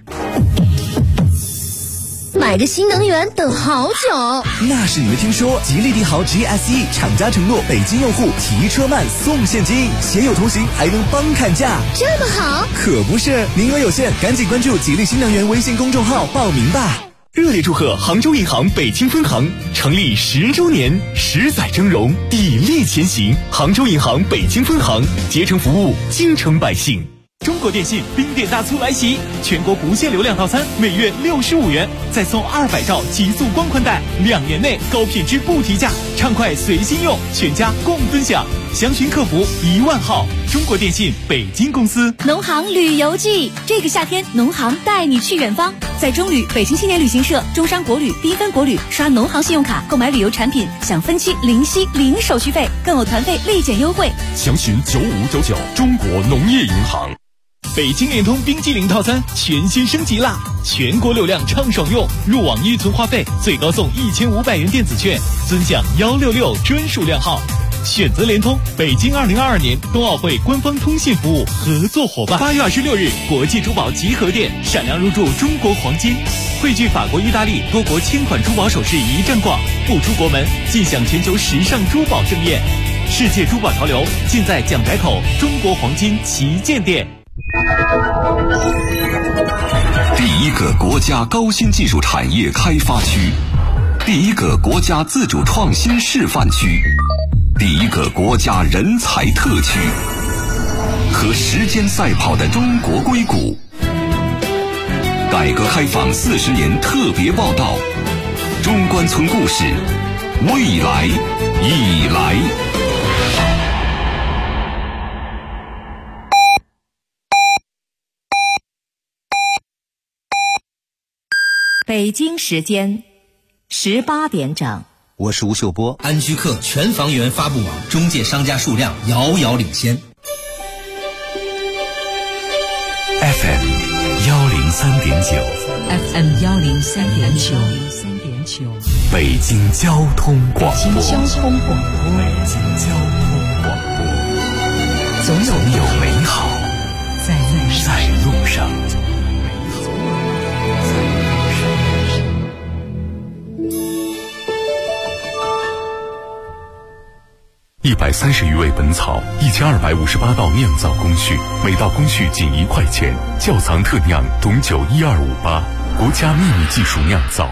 买个新能源等好久， 那是你没听说，吉利帝豪 GSE 厂家承诺北京用户提车慢送现金，携友同行还能帮看价， 这么好？ 可不是，名额有限，赶紧关注吉利新能源微信公众号报名吧。 热烈祝贺杭州银行北京分行成立10周年，10载峥嵘，砥砺前行。杭州银行北京分行竭诚服务京城百姓。中国电信冰点大促来袭，全国不限流量套餐每月65元，再送200兆极速光宽带，2年内高品质不提价，畅快随心用，全家共分享。详询客服10000号。中国电信北京公司。 农行旅游季，这个夏天农行带你去远方，在中旅、北京青年旅行社、中山国旅、缤纷国旅刷农行信用卡购买旅游产品，享分期零息零手续费，更有团费立减优惠。 详询9599。中国农业银行。 北京联通冰激凌套餐全新升级啦！全国流量畅爽用，入网预存话费最高送1500元电子券，尊享166专属量号。选择联通，北京2022年冬奥会官方通信服务合作伙伴。8月26日，国际珠宝集合店闪亮入驻中国黄金，汇聚法国、意大利多国千款珠宝首饰一站逛，不出国门尽享全球时尚珠宝盛宴。世界珠宝潮流尽在蒋宅口中国黄金旗舰店。 第一个国家高新技术产业开发区，第一个国家自主创新示范区，第一个国家人才特区，和时间赛跑的中国硅谷。改革开放40年特别报道，中关村故事， 未来已来。 北京时间18点整。 我是吴秀波。安居客全房源发布网中介商家数量遥遥领先。 FM 103.9 FM 103.9 北京交通广播。 北京交通广播。总有美好在路上。 130余味本草，1258道酿造工序，每道工序仅1块钱。窖藏特酿董酒12588，国家秘密技术酿造。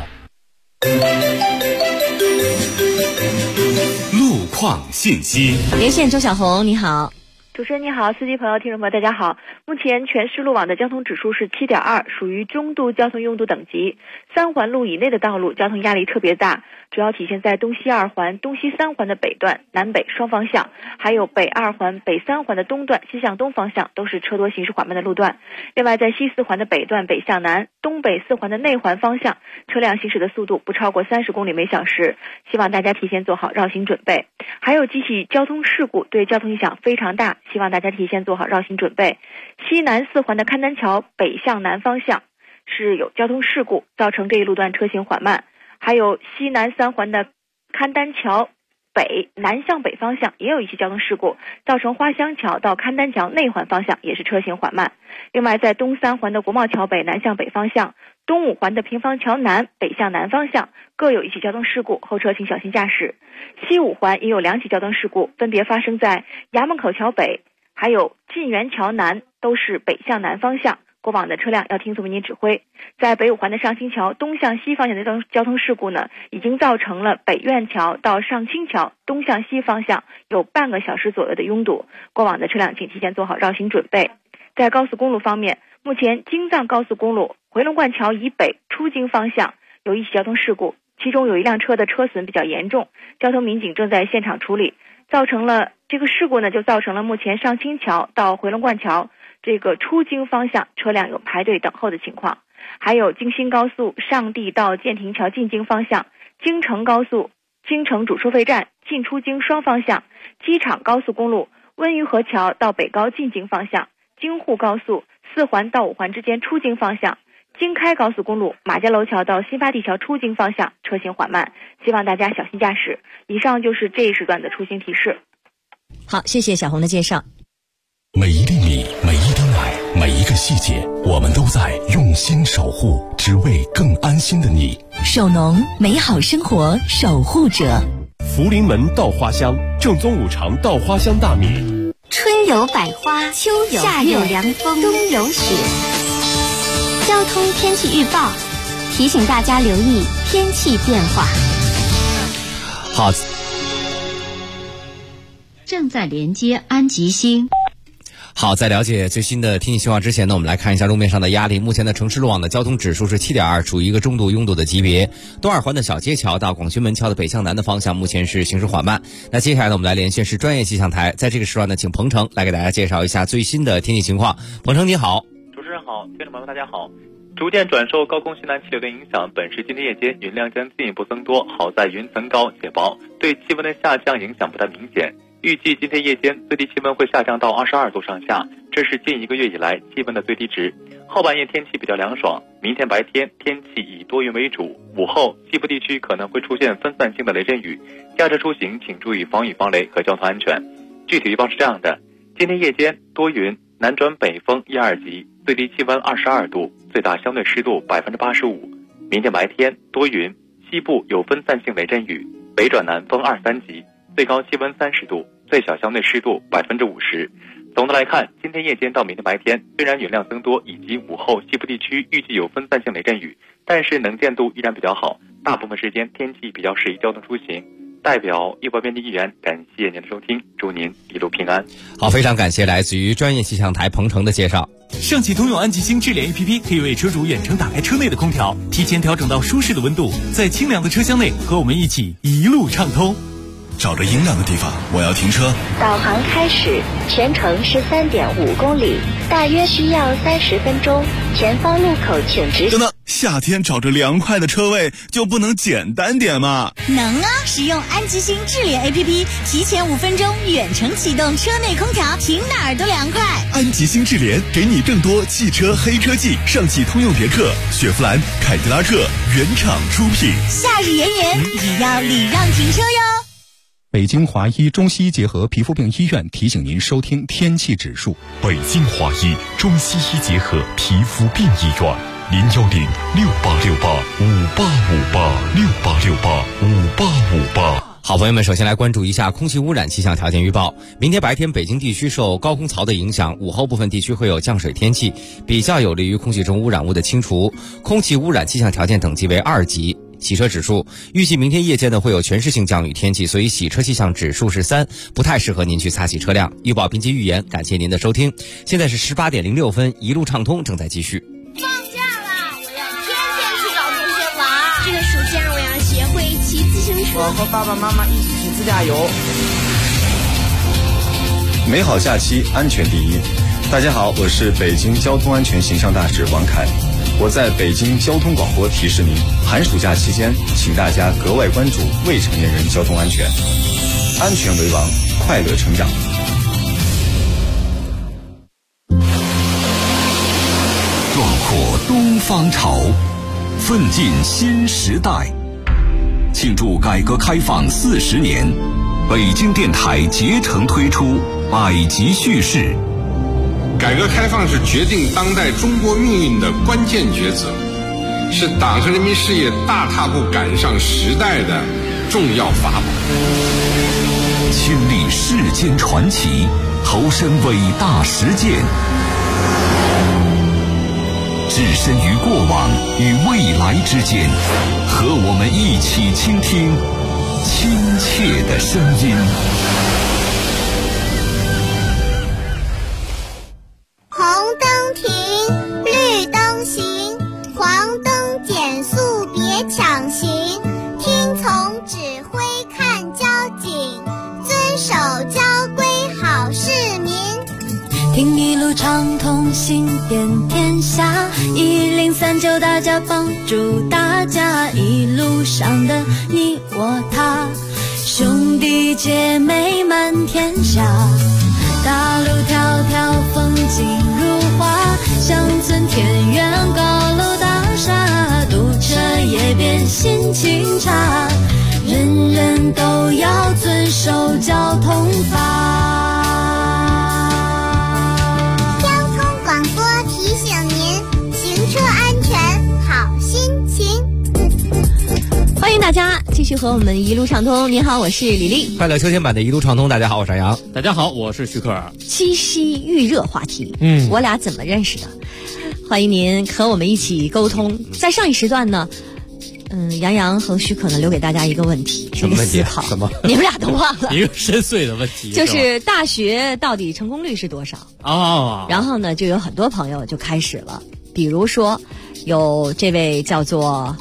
路况信息， 连线周小红，你好。 主持人你好，司机朋友、听众朋友大家好。目前全市路网的交通指数是7.2，属于中度交通拥堵等级。3环路以内的道路交通压力特别大，主要体现在东西2环、东西3环的北段，南北双方向，还有北2环、北3环的东段，西向东方向都是车多行驶缓慢的路段。另外在西4环的北段北向南、东北4环的内环方向，车辆行驶的速度不超过30公里每小时，希望大家提前做好绕行准备。还有几起交通事故对交通影响非常大，希望大家提前做好绕行准备。西南4环的勘丹桥北向南方向是有交通事故，造成这一路段车行缓慢。还有西南3环的勘丹桥北南向北方向也有一起交通事故，造成花乡桥到勘丹桥内环方向也是车行缓慢。另外在东3环的国贸桥北南向北方向、东5环的平房桥南北向南方向各有一起交通事故，后车请小心驾驶。西5环也有2起交通事故，分别发生在衙门口桥北还有晋源桥南，都是北向南方向，过往的车辆要听从为您指挥。在北5环的上清桥东向西方向的交通事故呢，已经造成了北苑桥到上清桥东向西方向有半个小时左右的拥堵，过往的车辆请提前做好绕行准备。在高速公路方面，目前京藏高速公路回龙观桥以北出京方向有一起交通事故，其中有一辆车的车损比较严重，交通民警正在现场处理，造成了这个事故呢，就造成了目前上清桥到回龙观桥这个出京方向车辆有排队等候的情况。还有京新高速上地到建亭桥进京方向、京承高速京承主收费站进出京双方向、机场高速公路温榆河桥到北高进京方向、京沪高速4环到5环之间出京方向、京开高速公路马家楼桥到新发地桥出京方向车行缓慢，希望大家小心驾驶。以上就是这一时段的出行提示。 好，谢谢小红的介绍。 每一粒米，每一滴奶，每一个细节，我们都在用心守护，只为更安心的你。 首农，美好生活守护者。 福临门稻花香，正宗5常稻花香大米。 春有百花，秋有夏有凉风，冬有雪。交通天气预报提醒大家留意天气变化。 好， 正在连接安吉星。 好，在了解最新的天气情况之前呢，我们来看一下路面上的压力。目前的城市路网的交通指数是7.2，处于一个中度拥堵的级别。东2环的小街桥到广渠门桥的北向南的方向，目前是行驶缓慢。那接下来呢，我们来连线是专业气象台，在这个时段呢，请鹏程来给大家介绍一下最新的天气情况。鹏程你好。 主持人好，听众朋友们大家好。逐渐转受高空西南气流的影响，本市今天夜间云量将进一步增多，好在云层高且薄，对气温的下降影响不太明显。预计今天夜间最低气温会下降到22度上下，这是近1个月以来气温的最低值。后半夜天气比较凉爽，明天白天天气以多云为主，午后西部地区可能会出现分散性的雷阵雨，驾车出行请注意防雨防雷和交通安全。具体预报是这样的：今天夜间多云，南转北风1、2级，最低气温22度，最大相对湿度85%。明天白天多云，西部有分散性雷阵雨，北转南风2、3级，最高气温30度，最小相对湿度50%。总的来看，今天夜间到明天白天，虽然云量增多以及午后西部地区预计有分散性雷阵雨，但是能见度依然比较好，大部分时间天气比较适宜交通出行。 代表易博编辑议员，感谢您的收听，祝您一路平安。 好，非常感谢来自于专业气象台彭程的介绍。 上汽通用安吉星智联 APP 可以为车主远程打开车内的空调，提前调整到舒适的温度，在清凉的车厢内和我们一起一路畅通。 找着阴凉的地方，我要停车。 导航开始，全程是3.5公里，大约需要30分钟。前方路口请直。 等等，夏天找着凉快的车位就不能简单点吗？ 能啊！使用安吉星智联 APP， 提前5分钟远程启动车内空调，停哪儿都凉快。 安吉星智联给你更多汽车黑科技，上汽通用别克、雪佛兰、凯迪拉克原厂出品。 夏日炎炎，也要礼让停车哟。 北京华医中西医结合皮肤病医院提醒您收听天气指数。 北京华医中西医结合皮肤病医院，0106868585858，68685858。 好，朋友们，首先来关注一下空气污染气象条件预报。明天白天，北京地区受高空槽的影响，午后部分地区会有降水天气，比较有利于空气中污染物的清除。空气污染气象条件等级为2级。洗车指数，预计明天夜间呢会有全市性降雨天气，所以洗车气象指数是3，不太适合您去擦洗车辆。预报并及预言，感谢您的收听。现在是18点06分，一路畅通正在继续。 放假了，我要天天去找同学玩。这个暑假我要学会骑自行车。 我和爸爸妈妈一起去自驾游。 美好假期，安全第一。大家好，我是北京交通安全形象大使王凯。我在北京交通广播提示您，寒暑假期间，请大家格外关注未成年人交通安全，安全为王，快乐成长。 壮阔东方潮，奋进新时代。庆祝改革开放40年，北京电台竭诚推出百集叙事。 改革开放是决定当代中国命运的关键抉择，是党和人民事业大踏步赶上时代的重要法宝。 亲历世间传奇，投身伟大实践，置身于过往与未来之间，和我们一起倾听亲切的声音。 红灯停，绿灯行，黄灯减速别抢行，听从指挥看交警，遵守交规好市民。 听一路畅通，行遍天下，1039大家帮助大家，一路上的你我他，兄弟姐妹满天下。大路迢迢，风景如画，乡村田园，高楼大厦，堵车也变心情差，人人都要遵守交通法。 交通广播提醒您，行车安全好心情。 欢迎大家继续和我们一路畅通。您好，我是李丽。 快乐秋天版的一路畅通，大家好，我是杨。 大家好，我是徐克尔。 七夕预热话题，我俩怎么认识的？欢迎您和我们一起沟通。在上一时段呢，杨洋和徐可呢留给大家一个问题， 什么问题？ 思考。 什么？ 你们俩都忘了？ 一个深邃的问题， 就是大学到底成功率是多少？ 哦。 然后呢，就有很多朋友就开始了，比如说有这位叫做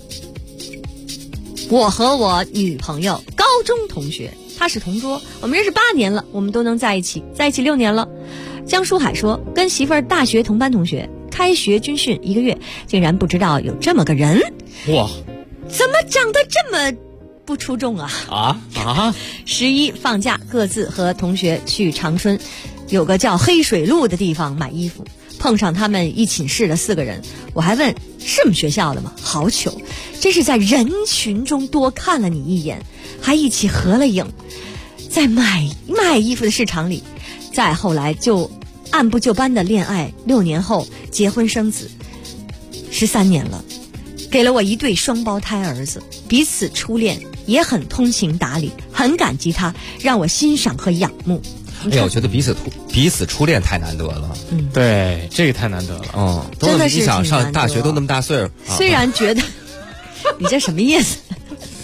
我和我女朋友高中同学，她是同桌，我们认识8年了，我们都能在一起6年了。江书海说，跟媳妇儿大学同班同学，开学军训1个月，竟然不知道有这么个人。 哇， 怎么长得这么不出众啊！11放假各自和同学去长春有个叫黑水路的地方买衣服，碰上他们一寝室的4个人，我还问是我们学校的吗？好糗，真是在人群中多看了你一眼，还一起合了影，在卖衣服的市场里，再后来就按部就班的恋爱，6年后结婚生子，13年了，给了我1对双胞胎儿子，彼此初恋，也很通情达理，很感激他，让我欣赏和仰慕。 哎呀，我觉得彼此初恋太难得了。 对，这个太难得了。 真的是你想上大学都那么大岁数， 虽然觉得你这什么意思？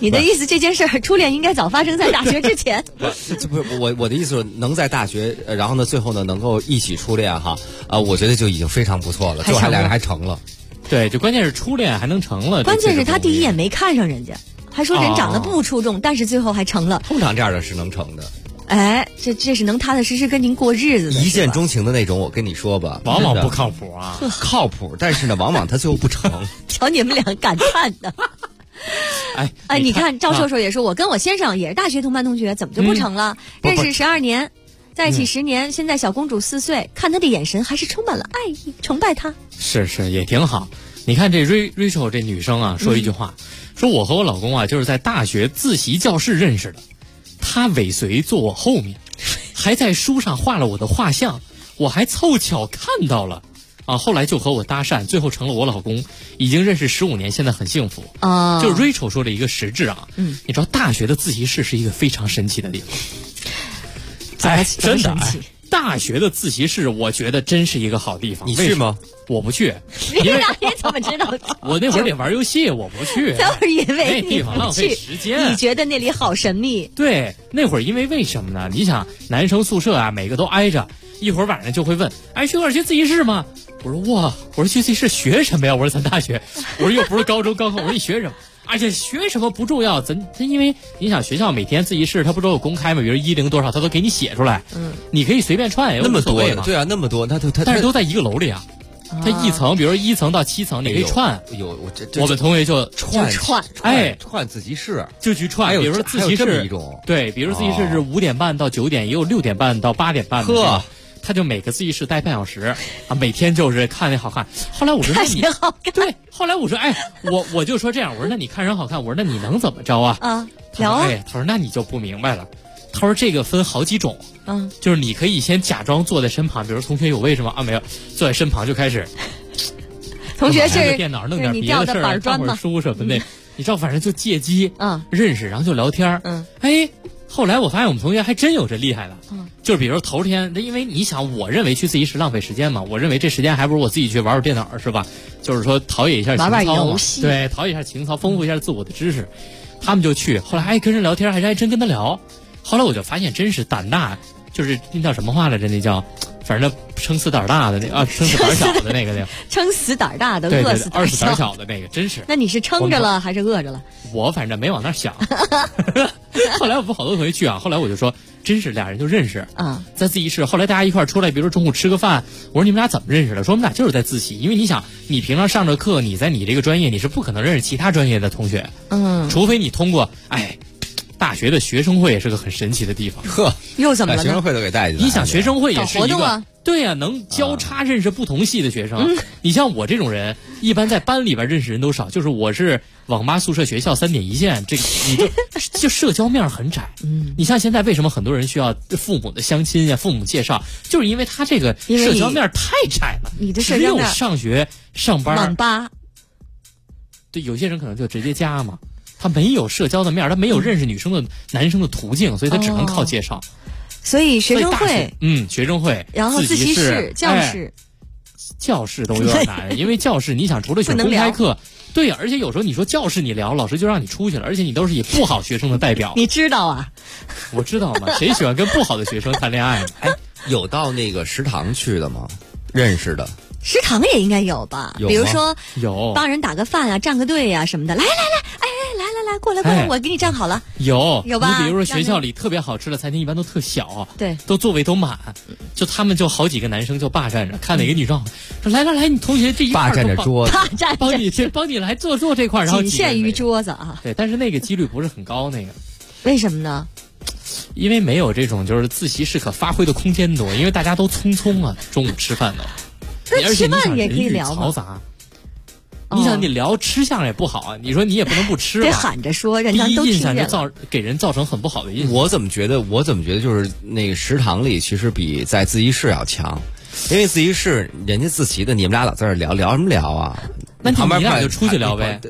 你的意思这件事儿初恋应该早发生在大学之前？ 不是我的意思是能在大学，然后呢最后呢能够一起初恋哈我觉得就已经非常不错了，最后还两个人还成了。 对，就关键是初恋还能成了。 关键是他第一眼没看上人家，还说人长得不出众，但是最后还成了。 通常这样的是能成的。 哎，这是能踏踏实实跟您过日子的。 一见钟情的那种，我跟你说吧， 往往不靠谱啊。 靠谱，但是呢，往往他最后不成。 瞧你们俩感叹的。哎，你看赵硕硕也说，我跟我先生也是大学同班同学，怎么就不成了？认识12年，在一起10年，现在小公主4岁，看他的眼神还是充满了爱意，崇拜他。 是也挺好。你看这 Rachel 这女生啊，说一句话，说我和我老公啊，就是在大学自习教室认识的。他尾随坐我后面，还在书上画了我的画像，我还凑巧看到了啊。后来就和我搭讪，最後成了我老公，已经认识15年，现在很幸福啊。就是 Rachel 说了一个实质啊，你知道大学的自习室是一个非常神奇的地方。哎，真的，大学的自习室我觉得真是一个好地方。 你去吗？ 我不去。 你怎么知道？ 我那会儿得玩游戏，我不去。 就是因为那地方浪费时间。 你觉得那里好神秘？ 对，那会儿因为什么呢？你想男生宿舍啊，每个都挨着，一会儿晚上就会问，哎，去自习室吗？我说哇，我说去自习室学什么呀？我说咱大学，我说又不是高中高考，我说你学什么？而且学什么不重要，咱因为你想学校每天自习室它不都有公开吗？比如10多少，他都给你写出来，你可以随便串， 那么多对啊，那么多， 但是都在一个楼里啊。它一层，比如说1层到7层，你可以串。我们同学就串， 哎， 串自习室就去串。比如说自习室，对，比如自习室是5点半到9点，也有6点半到8点半的。呵，他就每个自习室待半小时啊，每天就是看那好看。后来我说，那你对，后来我说，哎，我就说这样，我说那你看人好看，我说那你能怎么着啊？啊， 聊啊。 他说那你就不明白了。他说这个分好几种，就是你可以先假装坐在身旁，比如同学有位置吗？啊，没有，坐在身旁就开始。同学是电脑弄点别的事儿，看会儿书什么的，你知道，反正就借机认识，然后就聊天。哎，后来我发现我们同学还真有这厉害的，就是比如头天，因为你想，我认为去自习室浪费时间嘛，我认为这时间还不如我自己去玩电脑是吧？就是说陶冶一下情操嘛， 玩游戏， 对，陶冶一下情操，丰富一下自我的知识。他们就去，后来跟人聊天，还真跟他聊。后来我就发现，真是胆大，就是那叫什么话来着？那叫，反正撑死胆大的那啊，撑死胆小的那个撑死胆大的， 对饿死胆小的那个，真是。 那你是撑着了还是饿着了？ 我反正没往那想。后来我们好多同学去啊，后来我就说，真是俩人就认识啊，在自习室。后来大家一块出来，比如说中午吃个饭，我说你们俩怎么认识的？说我们俩就是在自习，因为你想，你平常上着课，你在你这个专业，你是不可能认识其他专业的同学，除非你通过大学的学生会也是个很神奇的地方。 呵， 又怎么了呢？ 学生会都给带进来。 你想，学生会也是一个对呀，能交叉认识不同系的学生。你像我这种人，一般在班里边认识人都少，就是我是网吧宿舍学校3点一线，这个你就社交面很窄。你像现在为什么很多人需要父母的相亲呀、父母介绍，就是因为他这个社交面太窄了。 你的社交面只有上学上班网吧， 对，有些人可能就直接加嘛。他没有社交的面，他没有认识女生的、男生的途径，所以他只能靠介绍。 所以学生会， 学生会， 然后自习室、 教室都有点难，因为教室你想除了选公开课，对呀，而且有时候你说教室你聊，老师就让你出去了，而且你都是以不好学生的代表。 你知道啊？ 我知道嘛，谁喜欢跟不好的学生谈恋爱呢？ 有到那个食堂去的吗？认识的？ 食堂也应该有吧？比如说有帮人打个饭啊，站个队啊什么的。来，来，过来，我给你站好了。有吧？ 你比如说学校里特别好吃的餐厅，一般都特小， 对， 都座位都满，就他们就好几个男生就霸占着，看哪个女生说来，你同学这一块霸占着桌子， 帮你来坐这块，然后仅限于桌子啊。 对，但是那个几率不是很高，那个为什么呢？ 因为没有这种就是自习室可发挥的空间多，因为大家都匆啊，中午吃饭的。 那吃饭也可以聊嘈杂，你想你聊吃相也不好啊，你说你也不能不吃吧， 得喊着说，人家都听见了。 第一印象就给人造成很不好的印象。 我怎么觉得就是那个食堂里其实比在自习室要强，因为自习室人家自习的，你们俩老在这聊什么聊啊？ 那你俩就出去聊呗。 你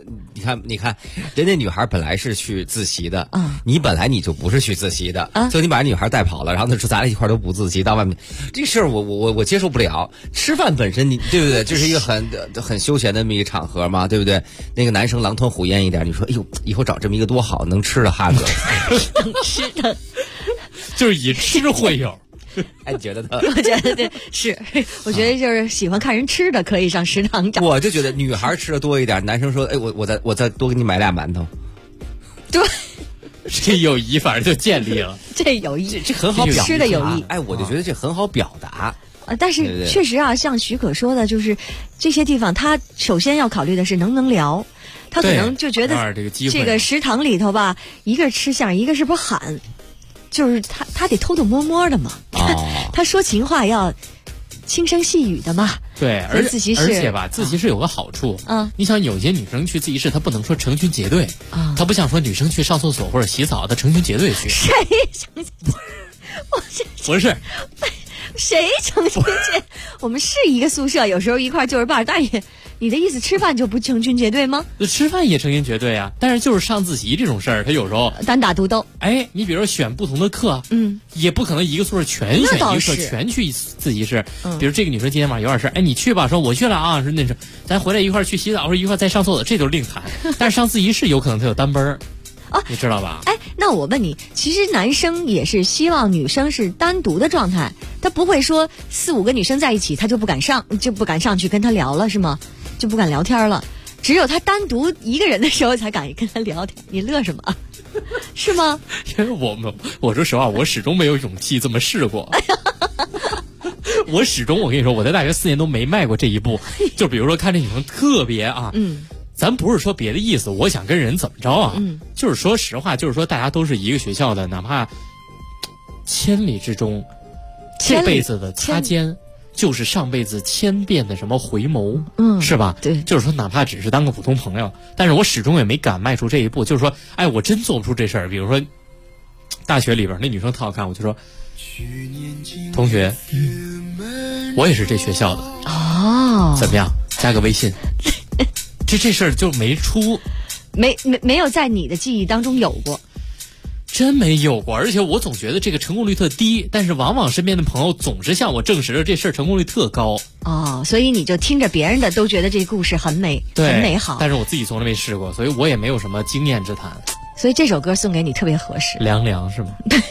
你看，人家女孩本来是去自习的，你本来你就不是去自习的，就你把女孩带跑了，然后她说咱俩一块都不自习，到外面这事儿我接受不了。吃饭本身你对不对？这是一个很休闲的这么一个场合嘛，对不对？那个男生狼吞虎咽一点，你说哎呦，以后找这么一个多好，能吃的哈子， 能吃的， 就是以吃会友。 哎，你觉得呢？ 我觉得对，是，我觉得就是喜欢看人吃的，可以上食堂找。 我就觉得女孩吃的多一点，男生说，哎，我再多给你买俩馒头。 对， 这友谊反正就建立了。 这友谊， 这很好表达。 吃的友谊， 哎，我就觉得这很好表达。 但是确实啊，像许可说的，就是这些地方，他首先要考虑的是能不能聊。他可能就觉得这个食堂里头吧，一个吃相，一个是不是喊。就是他得偷偷摸摸的嘛，他说情话要轻声细语的嘛。 对，而且吧，自习室有个好处，你想有些女生去自习室，她不能说成群结队，她不像说女生去上厕所或者洗澡，她成群结队去。 谁成群？ 不是。 谁成群结？我们是一个宿舍，有时候一块就是伴，但也，你的意思吃饭就不成群结队吗？ 吃饭也成群结队啊，但是就是上自习这种事儿，他有时候单打独斗。 哎，你比如说选不同的课，也不可能一个宿舍全选一个课，全去自习室。比如这个女生今天晚上有点事，哎，你去吧，说我去了啊，说那是咱回来一块去洗澡，说一块再上厕所，这就另谈。但是上自习室有可能他有单班儿。你知道吧？ 哎，那我问你，其实男生也是希望女生是单独的状态，他不会说4、5个女生在一起，他就不敢上去跟他聊了，是吗？就不敢聊天了。只有他单独一个人的时候才敢跟他聊天。你乐什么？是吗？ 因为我说实话，我始终没有勇气这么试过。我始终，我跟你说，我在大学4年都没迈过这一步。就比如说看这女生特别啊，咱不是说别的意思，我想跟人怎么着啊？就是说实话，就是说大家都是一个学校的，哪怕千里之中，这辈子的擦肩，就是上辈子1000遍的什么回眸，是吧？ 对， 就是说哪怕只是当个普通朋友，但是我始终也没敢迈出这一步。就是说，哎，我真做不出这事儿。比如说，大学里边那女生特好看，我就说，同学，我也是这学校的哦， 怎么样？加个微信。这事儿就没出， 没有在你的记忆当中有过， 真没有过。而且我总觉得这个成功率特低，但是往往身边的朋友总是向我证实了这事儿成功率特高。 哦，所以你就听着别人的都觉得这故事很美，很美好。 但是我自己从来没试过，所以我也没有什么经验之谈。 所以这首歌送给你特别合适。 凉凉是吗？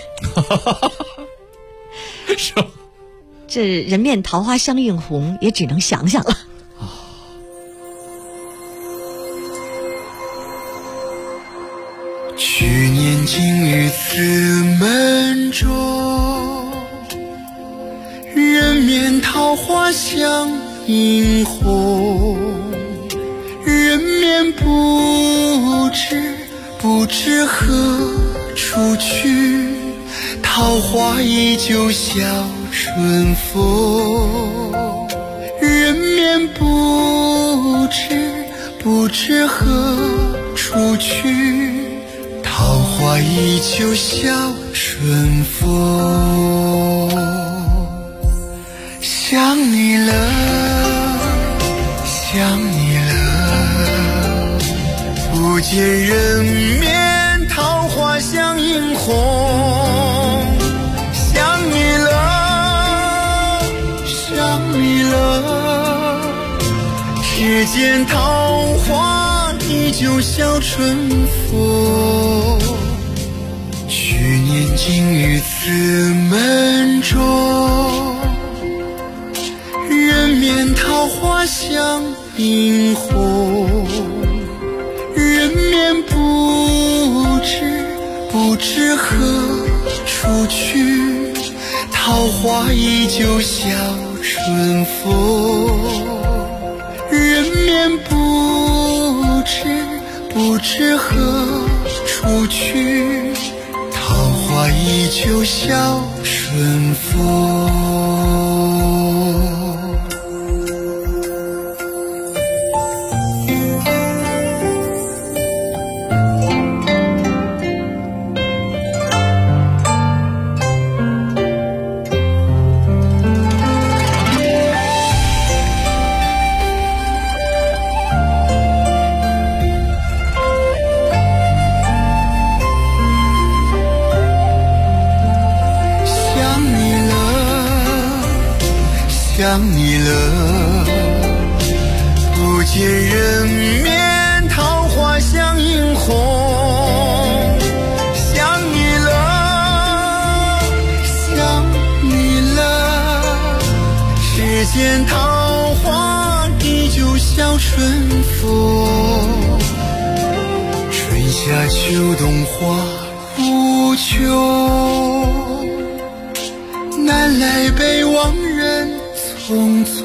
是吗？ 这人面桃花相映红，也只能想想了。 去年竟于此门中，人面桃花相映红。人面不知何处去，桃花依旧笑春风。人面不知何处去，桃花依旧笑春风。想你了，想你了，不见人面桃花相映红。想你了，想你了，只见桃花依旧笑春风。去年竟于此门中，人面桃花相映红。人面不知何处去，桃花依旧笑春风。人面不知何处去，桃花依旧笑春风。 见桃花依旧笑春风，春夏秋冬花无穷，南来北往人匆匆，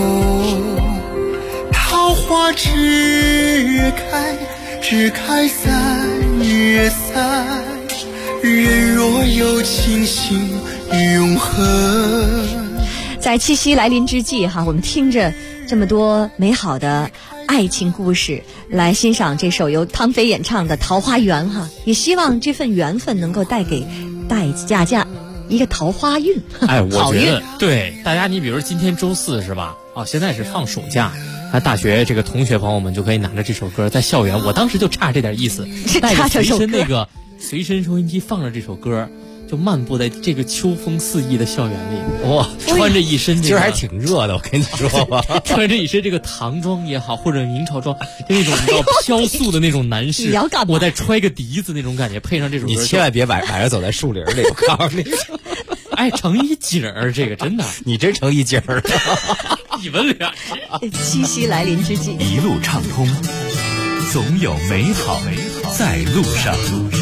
桃花只开三月散，人若有情心永恒。 在七夕来临之际哈，我们听着这么多美好的爱情故事，来欣赏这首由汤菲演唱的《桃花源》哈，也希望这份缘分能够带给大家一个桃花运。 哎，我好运觉得对大家，你比如今天周4是吧？现在是放暑假，那大学这个同学朋友们就可以拿着这首歌在校园。我当时就差这点意思，带着随身收音机放着这首歌。就漫步在这个秋风四溢的校园里，哇，穿着一身、这个， 今儿还挺热的，我跟你说吧， 穿着一身这个唐装也好，或者明朝装，就那种比较飘素的那种男士，我再揣个笛子那种感觉，配上这首歌， 你千万别晚上走在树林里，我告诉你， 哎，成一景儿，这个真的， 你真成一景儿， 你们俩七夕来临之际， 一路畅通，总有美好在路上。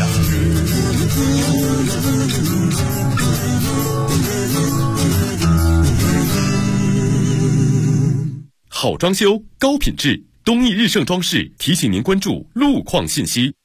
好装修，高品质，东益日盛装饰提醒您关注路况信息。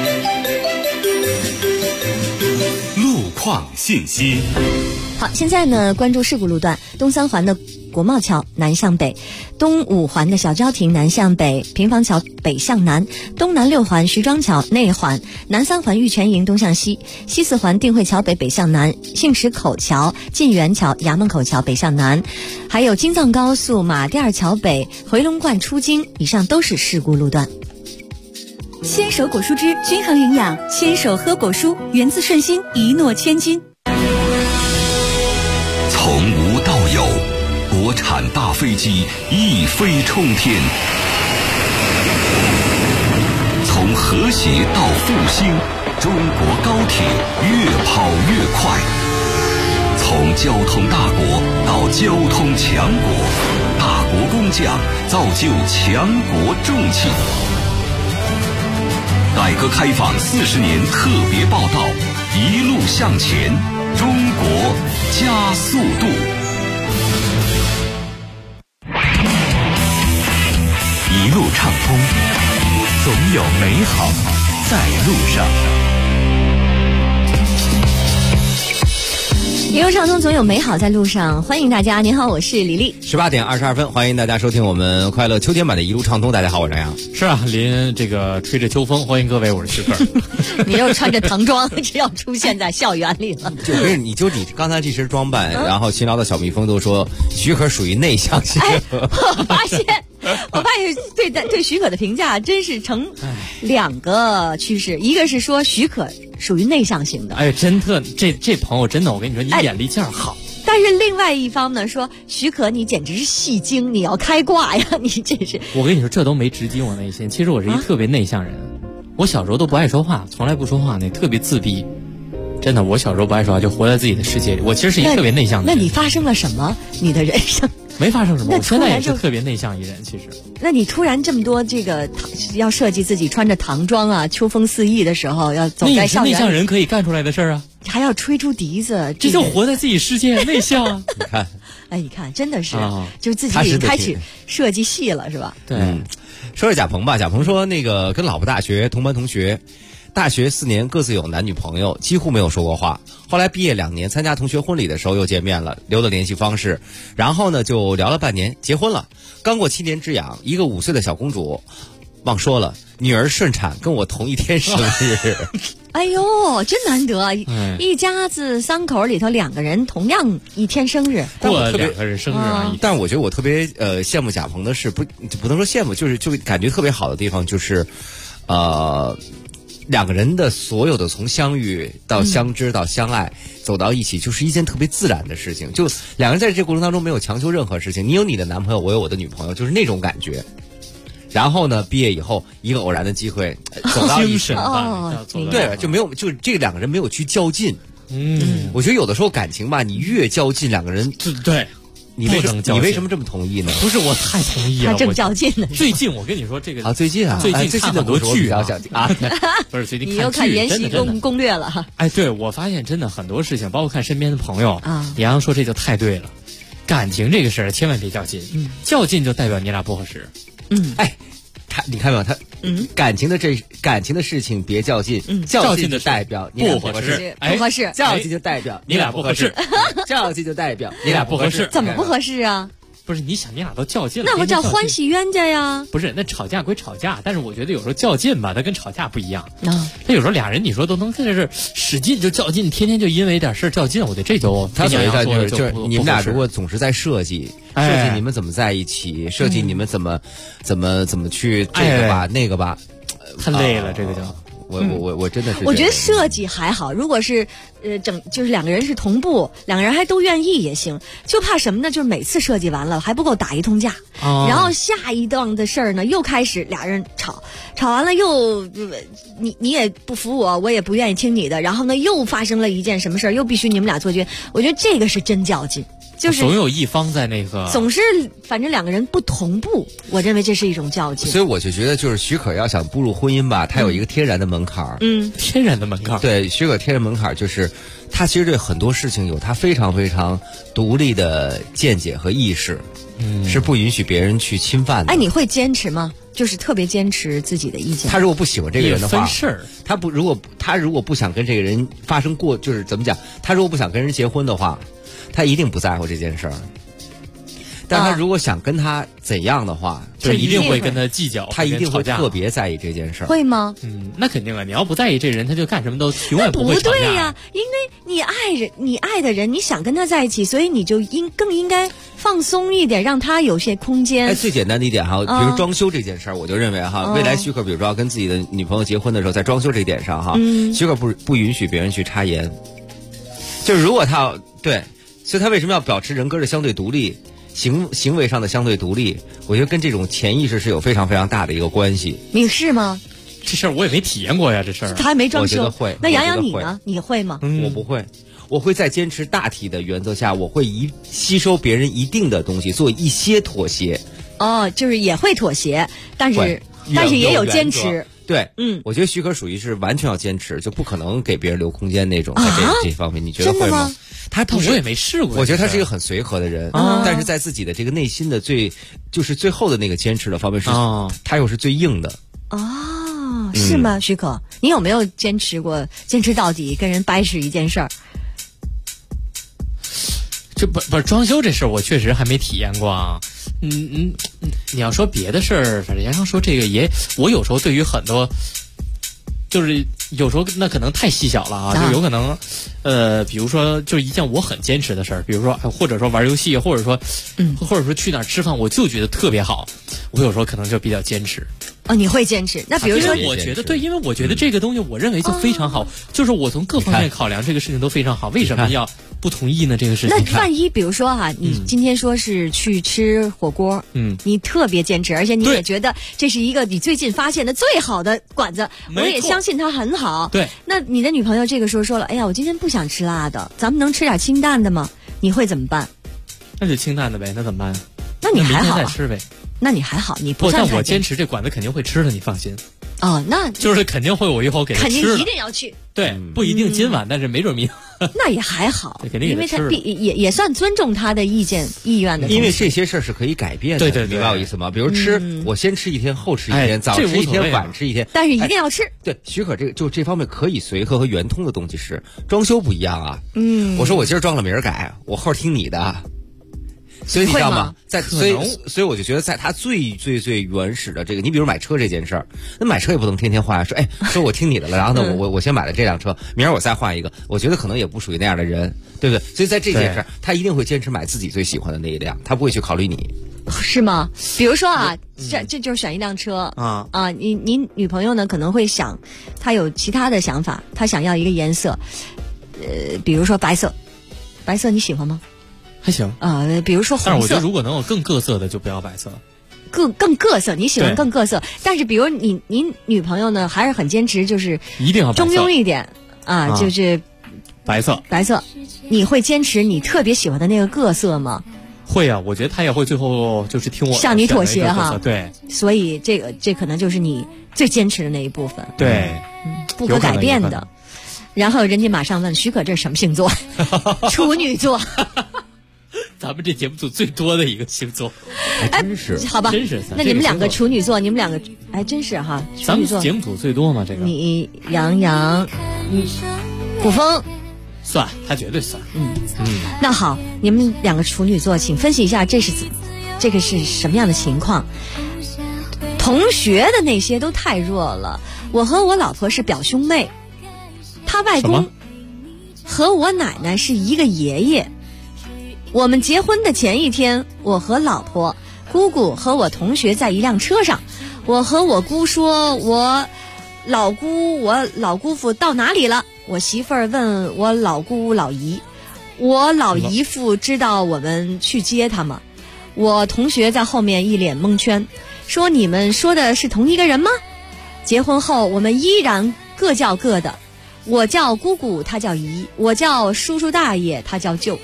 路况信息。 好，现在呢，关注事故路段：东三环的国贸桥南向北，东五环的小昭亭南向北，平房桥北向南，东南六环徐庄桥内环，南三环玉泉营东向西，西四环定慧桥北向南，杏石口桥、晋源桥、衙门口桥北向南，还有京藏高速马甸桥北、回龙观出京，以上都是事故路段。 牵手果蔬汁均衡营养，牵手喝果蔬，源自顺心，一诺千金。 从无到有，国产大飞机一飞冲天，从和谐到复兴，中国高铁越跑越快，从交通大国到交通强国，大国工匠造就强国重器。改革开放40年特别报道，一路向前，中国加速度。 一路畅通，总有美好在路上。 一路畅通，总有美好在路上。欢迎大家，您好，我是李丽。 18点22分，欢迎大家收听我们快乐秋天版的一路畅通。大家好，我是张扬。 是啊，临这个吹着秋风，欢迎各位，我是徐克。 你又穿着唐装，只要出现在校园里了。 你刚才这身装扮，然后勤劳的小蜜蜂都说徐可属于内向型。 我发现对许可的评价真是成两个趋势，一个是说许可属于内向型的， 哎，真特这朋友真的，我跟你说，你眼力劲儿好。 但是另外一方呢说，许可你简直是戏精，你要开挂呀，你真是。 我跟你说，这都没直击我内心。其实我是一特别内向人，我小时候都不爱说话，从来不说话，那特别自闭。真的，我小时候不爱说话，就活在自己的世界里。我其实是一个特别内向的人。 那你发生了什么？你的人生？ 没发生什么，我现在也是特别内向一人。其实， 那你突然这么多这个要设计自己穿着唐装啊，秋风四溢的时候要走在校园， 内向人可以干出来的事儿啊， 还要吹出笛子， 这就活在自己世界，内向啊。 你看， 哎，你看，真的是，就自己开始设计戏了，是吧？ 对， 说说贾鹏吧。贾鹏说，那个跟老婆大学同班同学。大学4年各自有男女朋友，几乎没有说过话。后来毕业2年，参加同学婚礼的时候又见面了，留了联系方式。然后呢，就聊了半年，结婚了。刚过7年之痒，一个5岁的小公主。忘说了，女儿顺产跟我同一天生日。 哎呦，真难得，一家子3口里头2个人同样一天生日， 过2个人生日啊。 但我觉得我特别羡慕贾鹏的是，不能说羡慕，就感觉特别好的地方就是2个人的所有的从相遇到相知到相爱走到一起，就是一件特别自然的事情。就2个人在这过程当中没有强求任何事情，你有你的男朋友，我有我的女朋友，就是那种感觉。然后呢，毕业以后一个偶然的机会走到一起，对，就没有，就这2个人没有去较劲。我觉得有的时候感情吧，你越较劲，2个人对。 你为什么这么同意呢？ 不是我太同意了， 他正较劲呢。 最近我跟你说这个最近看很多剧啊，不是最近你又看《延禧攻略》了哈。 哎，对，我发现真的很多事情，包括看身边的朋友啊，李阳说这就太对了，感情这个事儿千万别较劲，较劲就代表你俩不合适。 哎。你看没有？感情的事情别较劲，较劲就代表你俩不合适， 不合适。 较劲就代表你俩不合适， 较劲就代表你俩不合适。 怎么不合适啊？ 不是，你想你俩都较劲了， 那不叫欢喜冤家呀？ 不是，那吵架归吵架，但是我觉得有时候较劲吧，它跟吵架不一样。那有时候俩人你说都能在这使劲就较劲，天天就因为点事较劲，我觉得这就他所谓的就是你们俩如果总是在设计你们怎么在一起，设计你们怎么去这个吧那个吧， 太累了，这个叫。 我真的是， 我觉得设计还好，如果是就是两个人是同步，两个人还都愿意也行，就怕什么呢？就是每次设计完了还不够打一通架，然后下一档的事儿呢又开始俩人吵完了又你也不服我也不愿意听你的，然后呢又发生了一件什么事儿，又必须你们俩做决，我觉得这个是真较劲。就是总有一方在那个， 总是反正两个人不同步，我认为这是一种较劲。 所以我就觉得，就是许可要想步入婚姻吧，他有一个天然的门槛天然的门槛。 对，许可天然门槛就是他其实对很多事情有他非常非常独立的见解和意识，是不允许别人去侵犯的。 哎，你会坚持吗？就是特别坚持自己的意见。 他如果不喜欢这个人的话， 分事儿。 他如果不想跟这个人发生过，就是怎么讲？他如果不想跟人结婚的话。他一定不在乎这件事儿，但他如果想跟他怎样的话， 就一定会跟他计较， 他一定会特别在意这件事儿。 会吗？ 那肯定啊！你要不在意这人，他就干什么都永远不会吵架。 不对呀，因为你爱的人，你想跟他在一起，所以你就更应该放松一点，让他有些空间。 最简单的一点哈，比如装修这件事儿，我就认为哈，未来许可，比如说要跟自己的女朋友结婚的时候，在装修这一点上哈，许可不允许别人去插言。就是如果他对。所以他为什么要保持人格的相对独立，行为上的相对独立？我觉得跟这种潜意识是有非常非常大的一个关系。 你是吗？ 这事儿我也没体验过呀，这事儿他还没装修。 我觉得会。 那洋洋你呢？你会吗？ 我不会，我会在坚持大体的原则下，我会吸收别人一定的东西，做一些妥协。 哦，就是也会妥协，但是也有坚持。 对，我觉得许可属于是完全要坚持，就不可能给别人留空间那种。在这方面，你觉得会吗？ 我也没试过。 我觉得他是一个很随和的人，但是在自己的这个内心的最后的那个坚持的方面是，他又是最硬的。 哦，是吗？许可，你有没有坚持到底，跟人掰扯一件事儿？ 这不是装修这事儿，我确实还没体验过啊。你要说别的事儿，反正杨洋说这个我有时候对于很多，就是有时候那可能太细小了啊，就有可能，比如说就是一件我很坚持的事儿，比如说或者说玩游戏，或者说去哪儿吃饭，我就觉得特别好，我有时候可能就比较坚持。 哦，你会坚持？那比如说， 我觉得对，因为我觉得这个东西，我认为就非常好，就是我从各方面考量，这个事情都非常好。为什么要不同意呢？这个事情。 那万一比如说哈，你今天说是去吃火锅，你特别坚持，而且你也觉得这是一个你最近发现的最好的馆子，我也相信它很好。 对。 那你的女朋友这个时候说了，哎呀，我今天不想吃辣的，咱们能吃点清淡的吗？你会怎么办？ 那就清淡的呗，那怎么办？ 那你还好、 明天再吃呗。 那你还好，你不算太。 但我坚持这馆子肯定会吃的，你放心。 哦，那就是肯定会，我以后给他吃。 肯定一定要去。 对，不一定今晚，但是没准明。 那也还好， 肯定因为他也算尊重他的意愿的。 因为这些事儿是可以改变的， 对， 明白我意思吗？比如吃，我先吃一天，后吃一天，早吃一天，晚吃一天， 但是一定要吃。 对，许可这方面可以随和和圆通的东西是装修不一样啊。我说我今儿装了明儿改，我后听你的。所以你知道吗？所以我就觉得，在他最原始的这个，你比如买车这件事儿，那买车也不能天天换，说我听你的了，然后呢，我先买了这辆车，明儿我再换一个，我觉得可能也不属于那样的人，对不对？所以在这件事儿，他一定会坚持买自己最喜欢的那一辆，他不会去考虑你， 是吗？比如说啊，这就是选一辆车你女朋友呢可能会想，她有其他的想法，她想要一个颜色，比如说白色你喜欢吗？ 还行比如说红色， 但是我觉得如果能有更各色的，就不要白色。 更各色，你喜欢更各色，但是比如你女朋友呢，还是很坚持，就是一定要中庸一点就是白色。 你会坚持你特别喜欢的那个各色吗？ 会啊，我觉得他也会最后就是听我向你妥协哈。 对， 所以这可能就是你最坚持的那一部分。 对， 不可改变的。然后人家马上问许可这是什么星座？处女座。 咱们这节目组最多的一个星座， 还真是， 好吧？ 真是。 那你们两个处女座，你们两个还真是哈。 咱们节目组最多吗？这个你杨洋，古风， 算，他绝对算。 那好，你们两个处女座，请分析一下这个是什么样的情况？同学的那些都太弱了。我和我老婆是表兄妹，他外公和我奶奶是一个爷爷。我们结婚的前一天，我和老婆、姑姑和我同学在一辆车上，我和我姑说我老姑父到哪里了？我媳妇儿问我老姑老姨，我老姨父知道我们去接他吗？我同学在后面一脸蒙圈，说你们说的是同一个人吗？结婚后我们依然各叫各的，我叫姑姑，他叫姨；我叫叔叔大爷，他叫舅。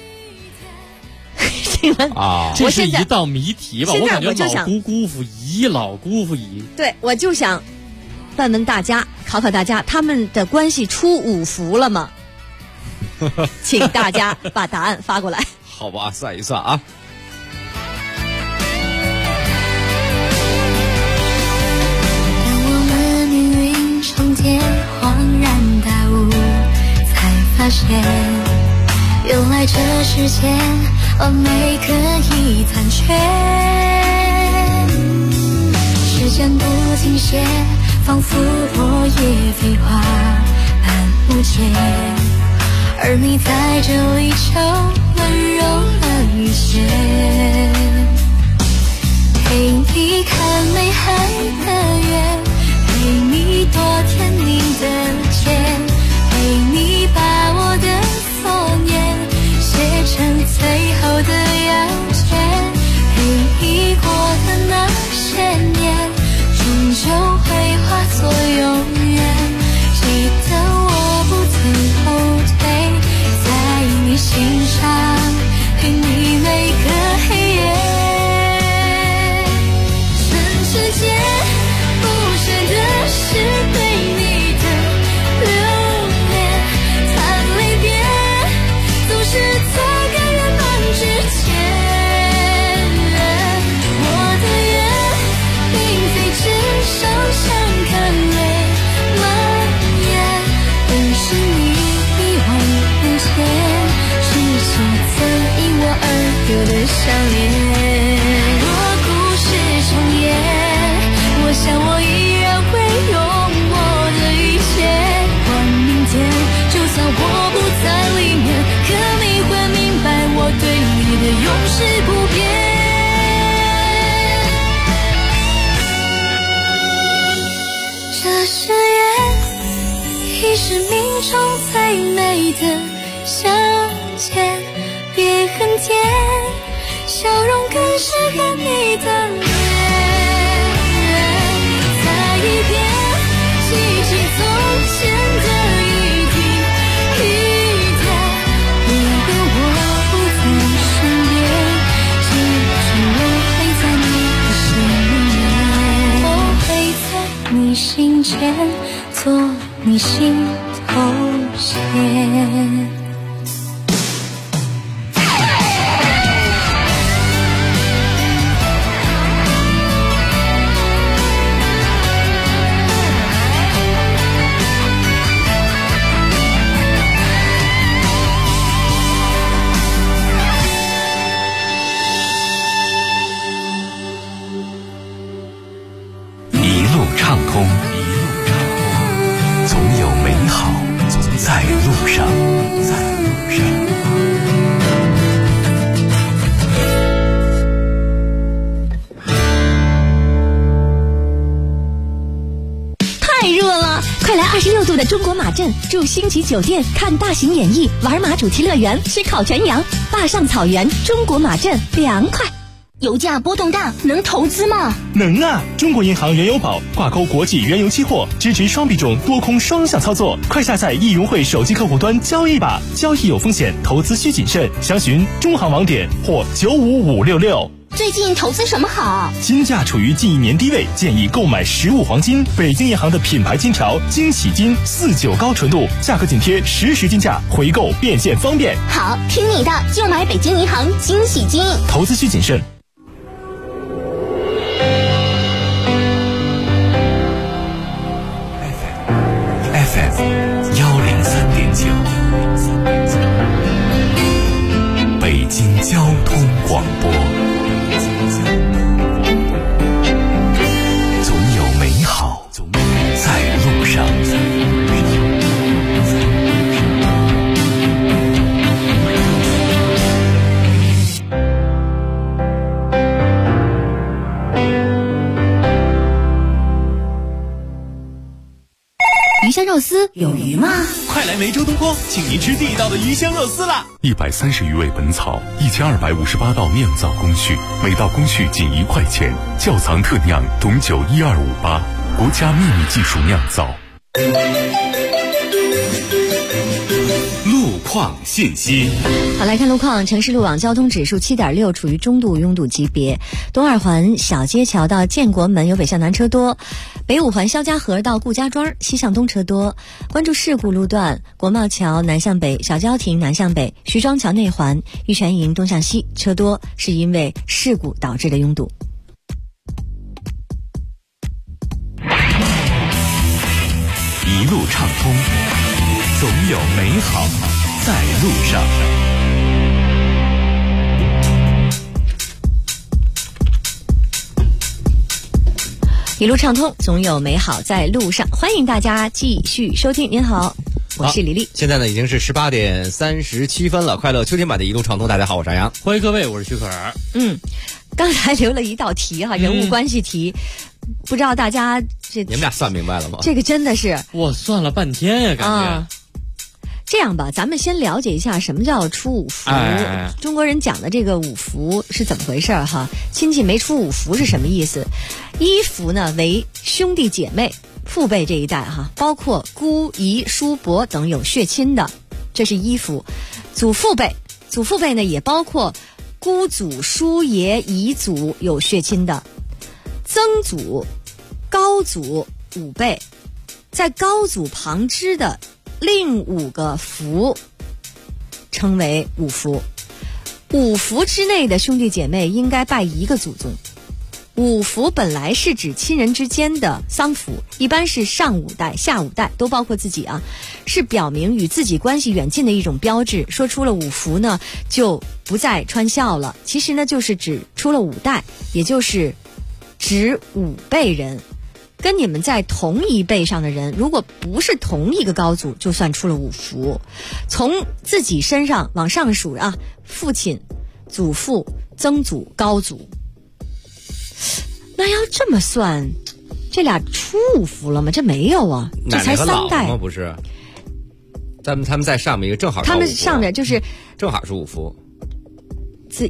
这是一道谜题吧？我感觉老姑父姨，老姑父姨。 对，我就想问问大家，考大家，他们的关系出五福了吗？请大家把答案发过来。 好吧，算一算啊。 当我们命运重叠，恍然大悟，才发现原来这世界完美可以残缺，时间不停歇，仿佛落叶飞花般无解，而你在这里就温柔了一些，陪你看美海的月，陪你多甜蜜的甜，陪你把我的所念写成最后的要诀，陪你过的那些年终究会化作永远，记得我不曾后退，在你心上陪你每个黑夜，全世界不缺的是对你的留恋，谈离别总是在该圆满之前，我的愿并非只剩下看泪蔓延，而是你遗忘眼前是谁曾因我而有的相恋。若故事重演，我想我依然会用我的一切换明天，就算我不在里面，可你会明白我对你的永世不变。这誓言已是命中最美的相见，别恨天，笑容更适合你的脸，再一遍记起从前的一滴一点，如果我不在身边，记住我会在你的心里面，我会在你心间做你心头线。 一路畅通，总有美好在路上， 太热了，快来26度的中国马镇住星级酒店，看大型演艺，玩马主题乐园，吃烤全羊，坝上草原，中国马镇凉快。 油价波动大，能投资吗？ 能啊！中国银行原油宝挂钩国际原油期货，支持双币种多空双向操作。快下载易融汇手机客户端交易吧，交易有风险，投资需谨慎。详询中行网点或95566。 最近投资什么好？ 金价处于近1年低位，建议购买实物黄金。北京银行的品牌金条金喜金49高纯度，价格紧贴实时金价，回购变现方便。 好，听你的，就买北京银行金喜金。 投资需谨慎。 FM 103.9，北京交通广播。总有美好在路上。 鱼香肉丝有鱼吗？ 快来梅州东坡，请您吃地道的鱼香肉丝啦 ！130余味本草，1258道酿造工序，每道工序仅1块钱。窖藏特酿董酒12588，国家秘密技术酿造。 路况信息。 好，来看路况。城市路网交通指数7.6，处于中度拥堵级别。东二环小街桥到建国门有北向南车多，北五环肖家河到顾家庄西向东车多。关注事故路段：国贸桥南向北、小郊亭南向北、徐庄桥内环、玉泉营东向西车多，是因为事故导致的拥堵。 一路畅通，总有美好在路上。 一路畅通，总有美好在路上。欢迎大家继续收听。您好，我是李丽。 现在呢已经是18点37分了。快乐秋天版的一路畅通，大家好，我是杨。 欢迎各位，我是徐可儿。 刚才留了一道题哈，人物关系题。不知道大家你们俩算明白了吗？ 这个真的是我算了半天呀，感觉。 这样吧，咱们先了解一下什么叫出五福。中国人讲的这个五福是怎么回事哈？亲戚没出五福是什么意思？一福呢为兄弟姐妹、父辈这一代哈，包括姑姨、叔伯等有血亲的，这是一福。祖父辈呢也包括姑祖、叔爷、姨祖有血亲的。曾祖、高祖5辈，在高祖旁支的另5个福称为五福。五福之内的兄弟姐妹应该拜1个祖宗。五福本来是指亲人之间的丧服，一般是上5代、下5代都包括自己啊，是表明与自己关系远近的一种标志。说出了五福呢，就不再穿孝了。其实呢，就是指出了5代，也就是指5辈人。跟你们在同一辈上的人，如果不是同一个高祖，就算出了5福。从自己身上往上数啊，父亲、祖父、曾祖、高祖。那要这么算，这俩出5福了吗？这没有啊，这才3代吗？不是，他们在上面一个正好他们上面就是正好是5福， 自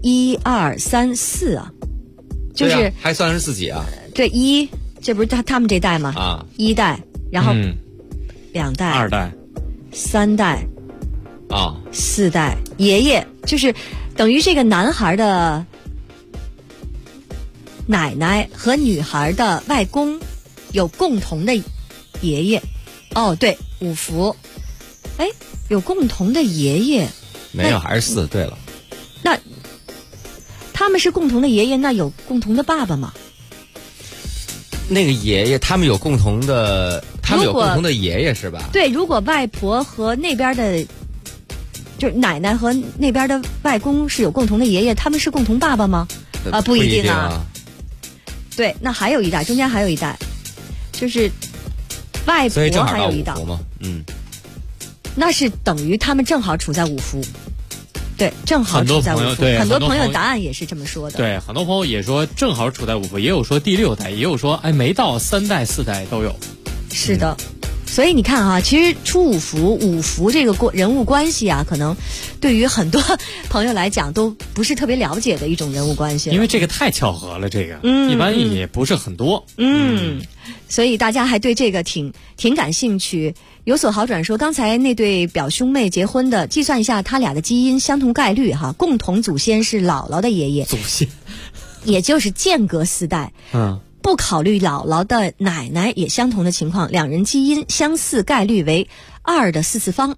1、2、3、4啊，就是、 还算是自己啊。 对，这不是他们这代吗？ 啊 ，1代，然后2代、 2代、 3代啊 ，4代，爷爷就是等于这个男孩的奶奶和女孩的外公有共同的爷爷。哦，对，5福。哎，有共同的爷爷？ 没有，还是4。对了， 那他们是共同的爷爷，那有共同的爸爸吗？ 那个爷爷，他们有共同的爷爷是吧？ 对，如果外婆和那边的，就是奶奶和那边的外公是有共同的爷爷，他们是共同爸爸吗？不一定啊。对，那还有一代，中间还有一代，就是外婆还有一代嘛。 那是等于他们正好处在5福。对，正好处在5福。很多朋友答案也是这么说的。 对，很多朋友也说正好处在5福，也有说第6代，也有说没到3代4代都有。 是的。 所以你看啊，其实出五福这个人物关系啊，可能对于很多朋友来讲都不是特别了解的一种人物关系。 因为这个太巧合了，这个一般也不是很多。 所以大家还对这个挺感兴趣。有所好转说，刚才那对表兄妹结婚的，计算一下他俩的基因相同概率哈，共同祖先是姥姥的爷爷， 祖先， 也就是间隔4代。不考虑姥姥的奶奶也相同的情况，两人基因相似概率为2的4次方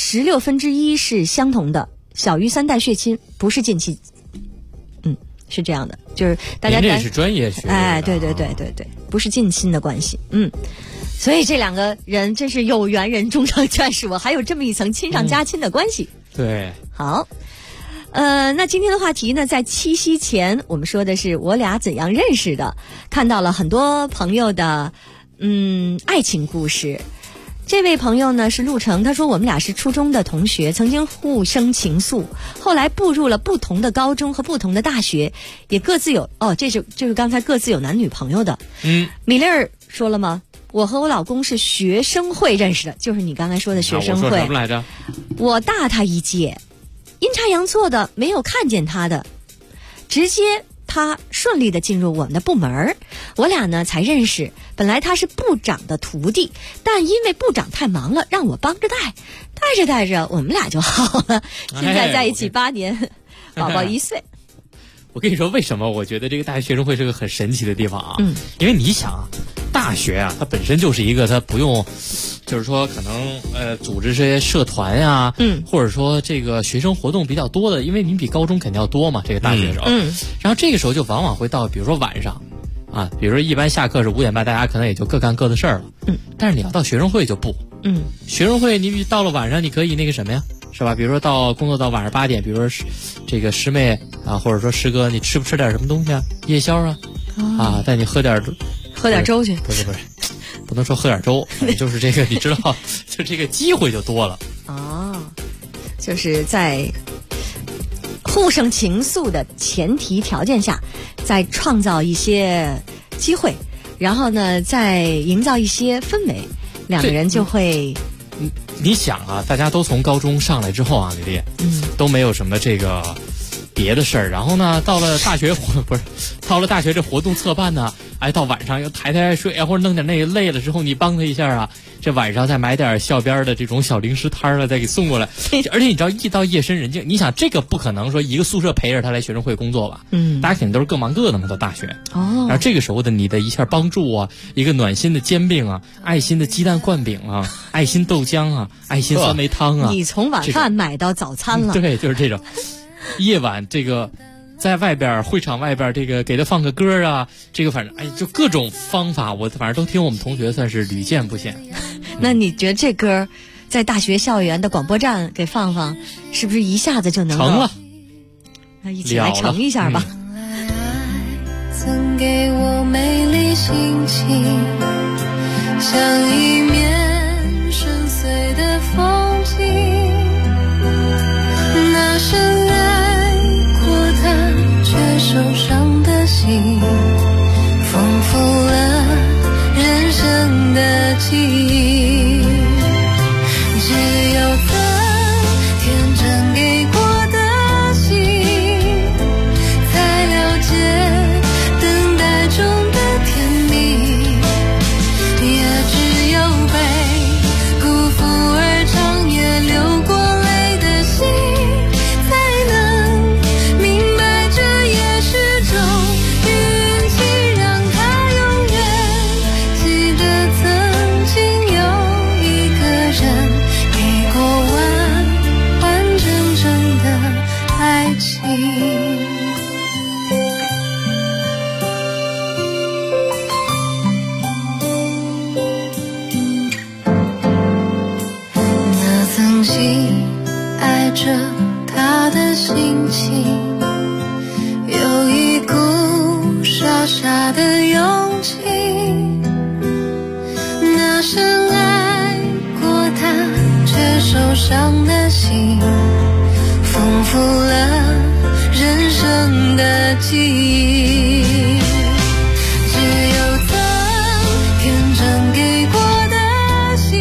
，1/16是相同的，小于3代血亲，不是近亲。是这样的，就是大家这是专业学。 对，不是近亲的关系。所以这两个人真是有缘人终成眷属，还有这么一层亲上加亲的关系。 对， 好。那今天的话题呢，在七夕前我们说的是我俩怎样认识的，看到了很多朋友的爱情故事。这位朋友呢是陆成，他说我们俩是初中的同学，曾经互生情愫，后来步入了不同的高中和不同的大学，也各自有这是刚才各自有男女朋友的。米粒儿说了吗？我和我老公是学生会认识的，就是你刚才说的学生会。 我说什么来着？ 我大他1届，阴差阳错的没有看见他的，直接他顺利的进入我们的部门，我俩呢才认识。本来他是部长的徒弟，但因为部长太忙了，让我帮着带着我们俩就好了。现在在一起8年，宝宝1岁。 我跟你说，为什么我觉得这个大学学生会是个很神奇的地方啊？因为你想啊，大学啊，它本身就是一个它不用，就是说可能组织这些社团呀，或者说这个学生活动比较多的，因为你比高中肯定要多嘛，这个大学的时候，然后这个时候就往往会到，比如说晚上，啊，比如说一般下课是5点半，大家可能也就各干各的事儿了，但是你要到学生会就不，学生会你到了晚上你可以那个什么呀？是吧？比如说到工作到晚上8点，比如说这个师妹啊，或者说师哥，你吃不吃点什么东西啊？夜宵啊，啊，带你喝点粥去。 不是，不能说喝点粥，就是这个你知道，就这个机会就多了。 就是在互生情愫的前提条件下，再创造一些机会，然后呢，再营造一些氛围，两个人就会。 你想啊，大家都从高中上来之后啊，李丽，都没有什么这个别的事儿，然后呢，到了大学这活动策办呢，到晚上又抬睡啊，或者弄点那个累了之后，你帮他一下啊，这晚上再买点校边的这种小零食摊了，再给送过来。而且你知道，一到夜深人静，你想这个不可能说一个宿舍陪着他来学生会工作吧？大家肯定都是各忙各的嘛，到大学。然后这个时候的你的一下帮助啊，一个暖心的煎饼啊，爱心的鸡蛋灌饼啊，爱心豆浆啊，爱心酸梅汤啊， 你从晚饭买到早餐了。 对，就是这种。夜晚这个在外边会场外边这个给他放个歌啊，这个反正就各种方法，我反正都听我们同学算是屡见不鲜。 那你觉得这歌在大学校园的广播站给放，是不是一下子就能成了？ 那一起来成一下吧。 曾给我美丽心情，像一面深邃的风景，那深爱过他却受伤的心，丰富了人生的记忆，只有曾天真给过的心，才了解等待中的甜蜜，也只有被辜负而长夜流过泪的心，才能明白这也是种运气，让他永远记得曾经有一个人给过完完整整的爱情。那曾经爱着他的心情，有一股傻傻的勇气，那深爱过他却受伤的心，丰富了人生的记忆，只有曾天真给过的心，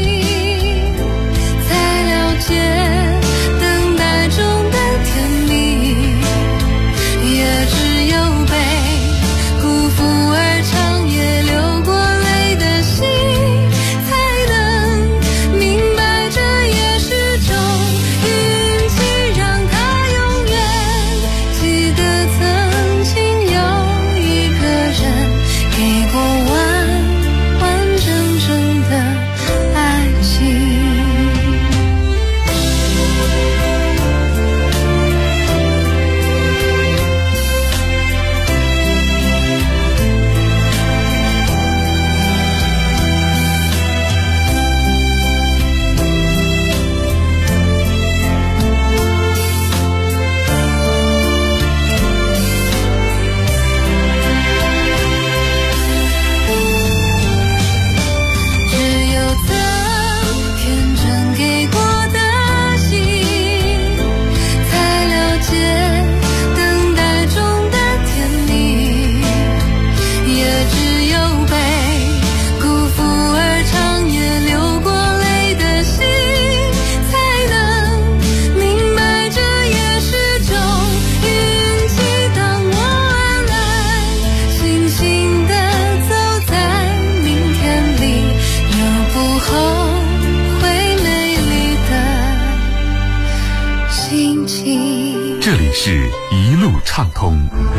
畅通。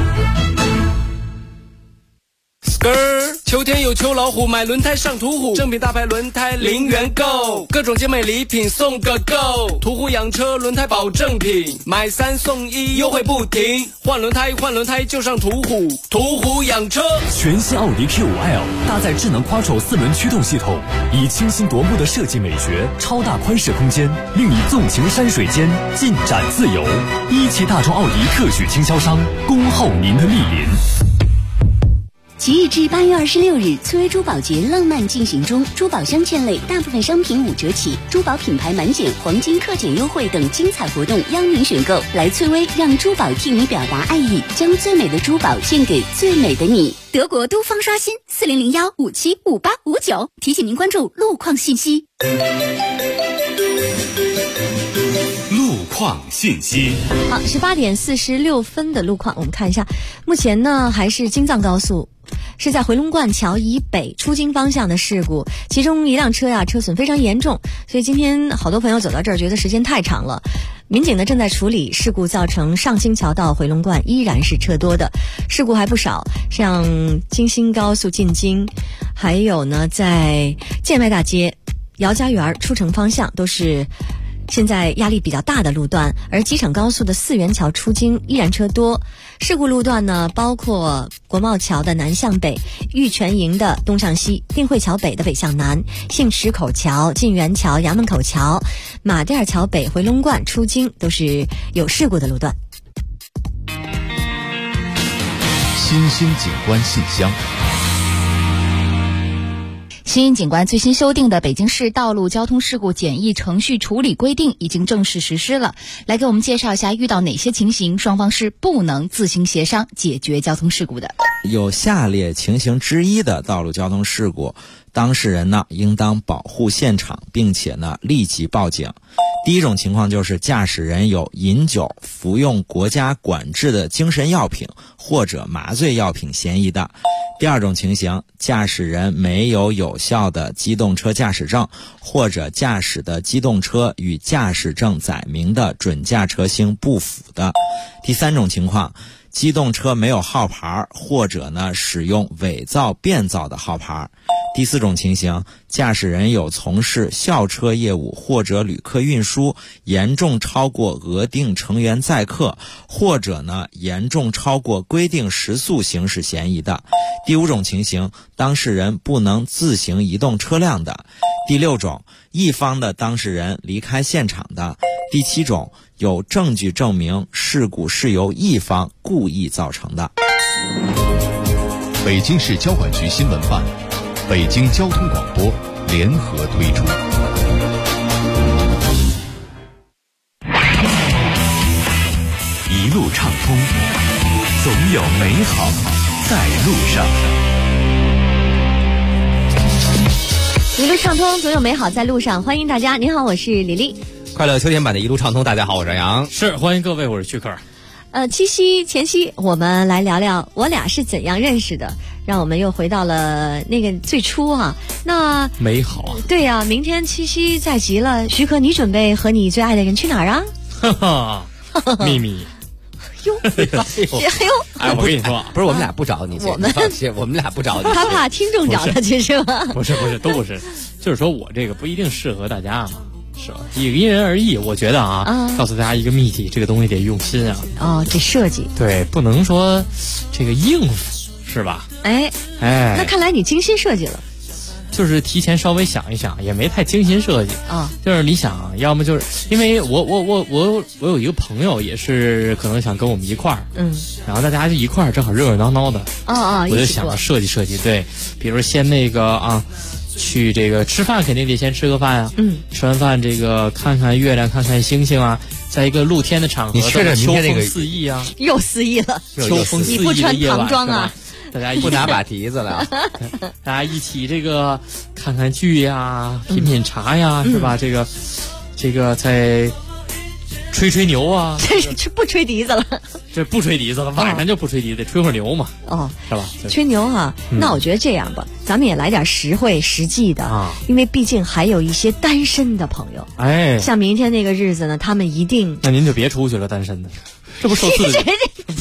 秋天有秋老虎，买轮胎上途虎，正品大牌轮胎零元购，各种精美礼品送个够。途虎养车轮胎保证品，买3送1，优惠不停。换轮胎就上途虎，途虎养车。 全新奥迪 Q5L 搭载智能 Quattro 4轮驱动系统，以清新夺目的设计美学、超大宽适空间，令你纵情山水间，尽展自由。一汽大众奥迪特许经销商，恭候您的莅临。 即日至8月26日，翠微珠宝节浪漫进行中，珠宝镶嵌类大部分商品5折起，珠宝品牌满减、黄金特减优惠等精彩活动邀您选购。来翠微，让珠宝替你表达爱意，将最美的珠宝献给最美的你。 德国都方刷新4001575859，提醒您关注路况信息。 路况信息。 好，18点46分的路况，我们看一下，目前呢还是京藏高速。是在回龙观桥以北出京方向的事故，其中一辆车呀车损非常严重，所以今天好多朋友走到这儿觉得时间太长了。民警呢正在处理事故造成上京桥到回龙观依然是车多的，事故还不少，像京新高速进京，还有呢在建外大街、姚家园出城方向都是现在压力比较大的路段，而机场高速的4元桥出京依然车多。事故路段呢，包括国贸桥的南向北、玉泉营的东向西、定慧桥北的北向南、杏池口桥、晋源桥、衙门口桥、马甸桥北回龙观出京都是有事故的路段。 新兴景观信箱。 新兴景观最新修订的《北京市道路交通事故简易程序处理规定》已经正式实施了。来给我们介绍一下，遇到哪些情形双方是不能自行协商解决交通事故的？ 有下列情形之一的道路交通事故，当事人呢应当保护现场，并且呢立即报警。第一种情况就是驾驶人有饮酒、服用国家管制的精神药品或者麻醉药品嫌疑的。第二种情形，驾驶人没有有效的机动车驾驶证，或者驾驶的机动车与驾驶证载明的准驾车型不符的。第三种情况，机动车没有号牌，或者呢使用伪造变造的号牌。第四种情形，驾驶人有从事校车业务或者旅客运输严重超过额定成员载客，或者呢严重超过规定时速行驶嫌疑的。第五种情形，当事人不能自行移动车辆的。第六种，一方的当事人离开现场的。第七种，有证据证明事故是由一方故意造成的。 北京市交管局新闻办、北京交通广播联合推出。 一路畅通，总有美好在路上。 一路畅通，总有美好在路上。欢迎大家，您好，我是李丽。 快乐秋天版的一路畅通，大家好，我是杨洋。 是，欢迎各位，我是旭克。 七夕前夕，我们来聊聊我俩是怎样认识的，让我们又回到了那个最初啊。那美好啊！ 对呀，明天七夕在即了，徐克，你准备和你最爱的人去哪儿啊？ 哈哈，秘密。 哟， 哎，我跟你说， 不是我们俩不找你，我们俩不找你， 他怕听众找他去是吗？ 不是，都不是，就是说我这个不一定适合大家嘛。是吧？因人而异，我觉得告诉大家一个秘籍，这个东西得用心啊。 哦，这设计对，不能说这个应付，是吧？ 哎，那看来你精心设计了。 就是提前稍微想一想，也没太精心设计啊。 就是你想，要么就是因为我有一个朋友也是可能想跟我们一块儿，然后大家就一块儿正好热热闹闹的我就想着设计设计，对，比如先那个去这个吃饭肯定得先吃个饭啊，吃完饭这个看看月亮看看星星啊，在一个露天的场合， 你吃着秋风四溢啊， 又四溢了， 秋风四溢的夜晚， 你不穿唐装啊， 大家不拿把蹄子了， 大家一起这个看看剧呀，品品茶呀，是吧？这个在吹牛啊， 这不吹笛子了， 这不吹笛子了，晚上就不吹笛子，吹会儿牛嘛，是吧？ 吹牛哈，那我觉得这样吧，咱们也来点实惠实际的啊，因为毕竟还有一些单身的朋友， 哎， 像明天那个日子呢，他们一定， 那您就别出去了，单身的，这不受刺激。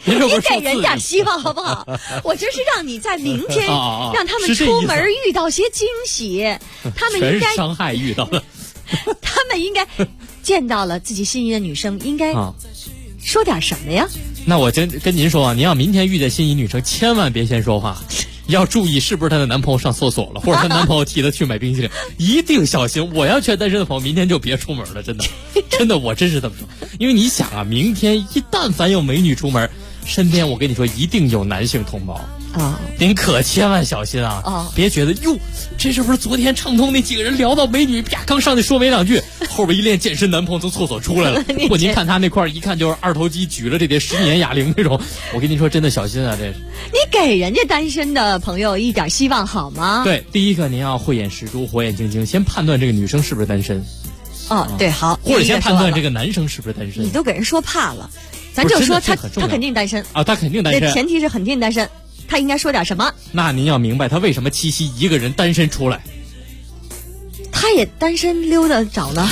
你给人点希望好不好？我这是让你在明天让他们出门遇到些惊喜，他们应该伤害遇到了， 他们应该见到了自己心仪的女生，应该说点什么呀？ 那我跟您说啊，您要明天遇见心仪女生，千万别先说话，要注意是不是她的男朋友上厕所了，或者她男朋友替她去买冰淇淋，一定小心。我要劝单身的朋友明天就别出门了，真的，真的，我真是这么说。因为你想啊，明天一但凡有美女出门，身边我跟你说一定有男性同胞啊，您可千万小心啊！别觉得哟，这是不是昨天畅通那几个人聊到美女，啪刚上去说没两句，后边一练健身男朋友从厕所出来了。不，您看他那块一看就是二头肌举了这得10年哑铃那种。我跟您说，真的小心啊！这是你给人家单身的朋友一点希望好吗？ 对，第一个您要慧眼识珠，火眼金睛，先判断这个女生是不是单身。 对，好， 或者先判断这个男生是不是单身。 你都给人说怕了，咱就说他肯定单身啊，他肯定单身。 前提是肯定单身。他应该说点什么？ 那您要明白他为什么七夕一个人单身出来。 他也单身溜达找呢，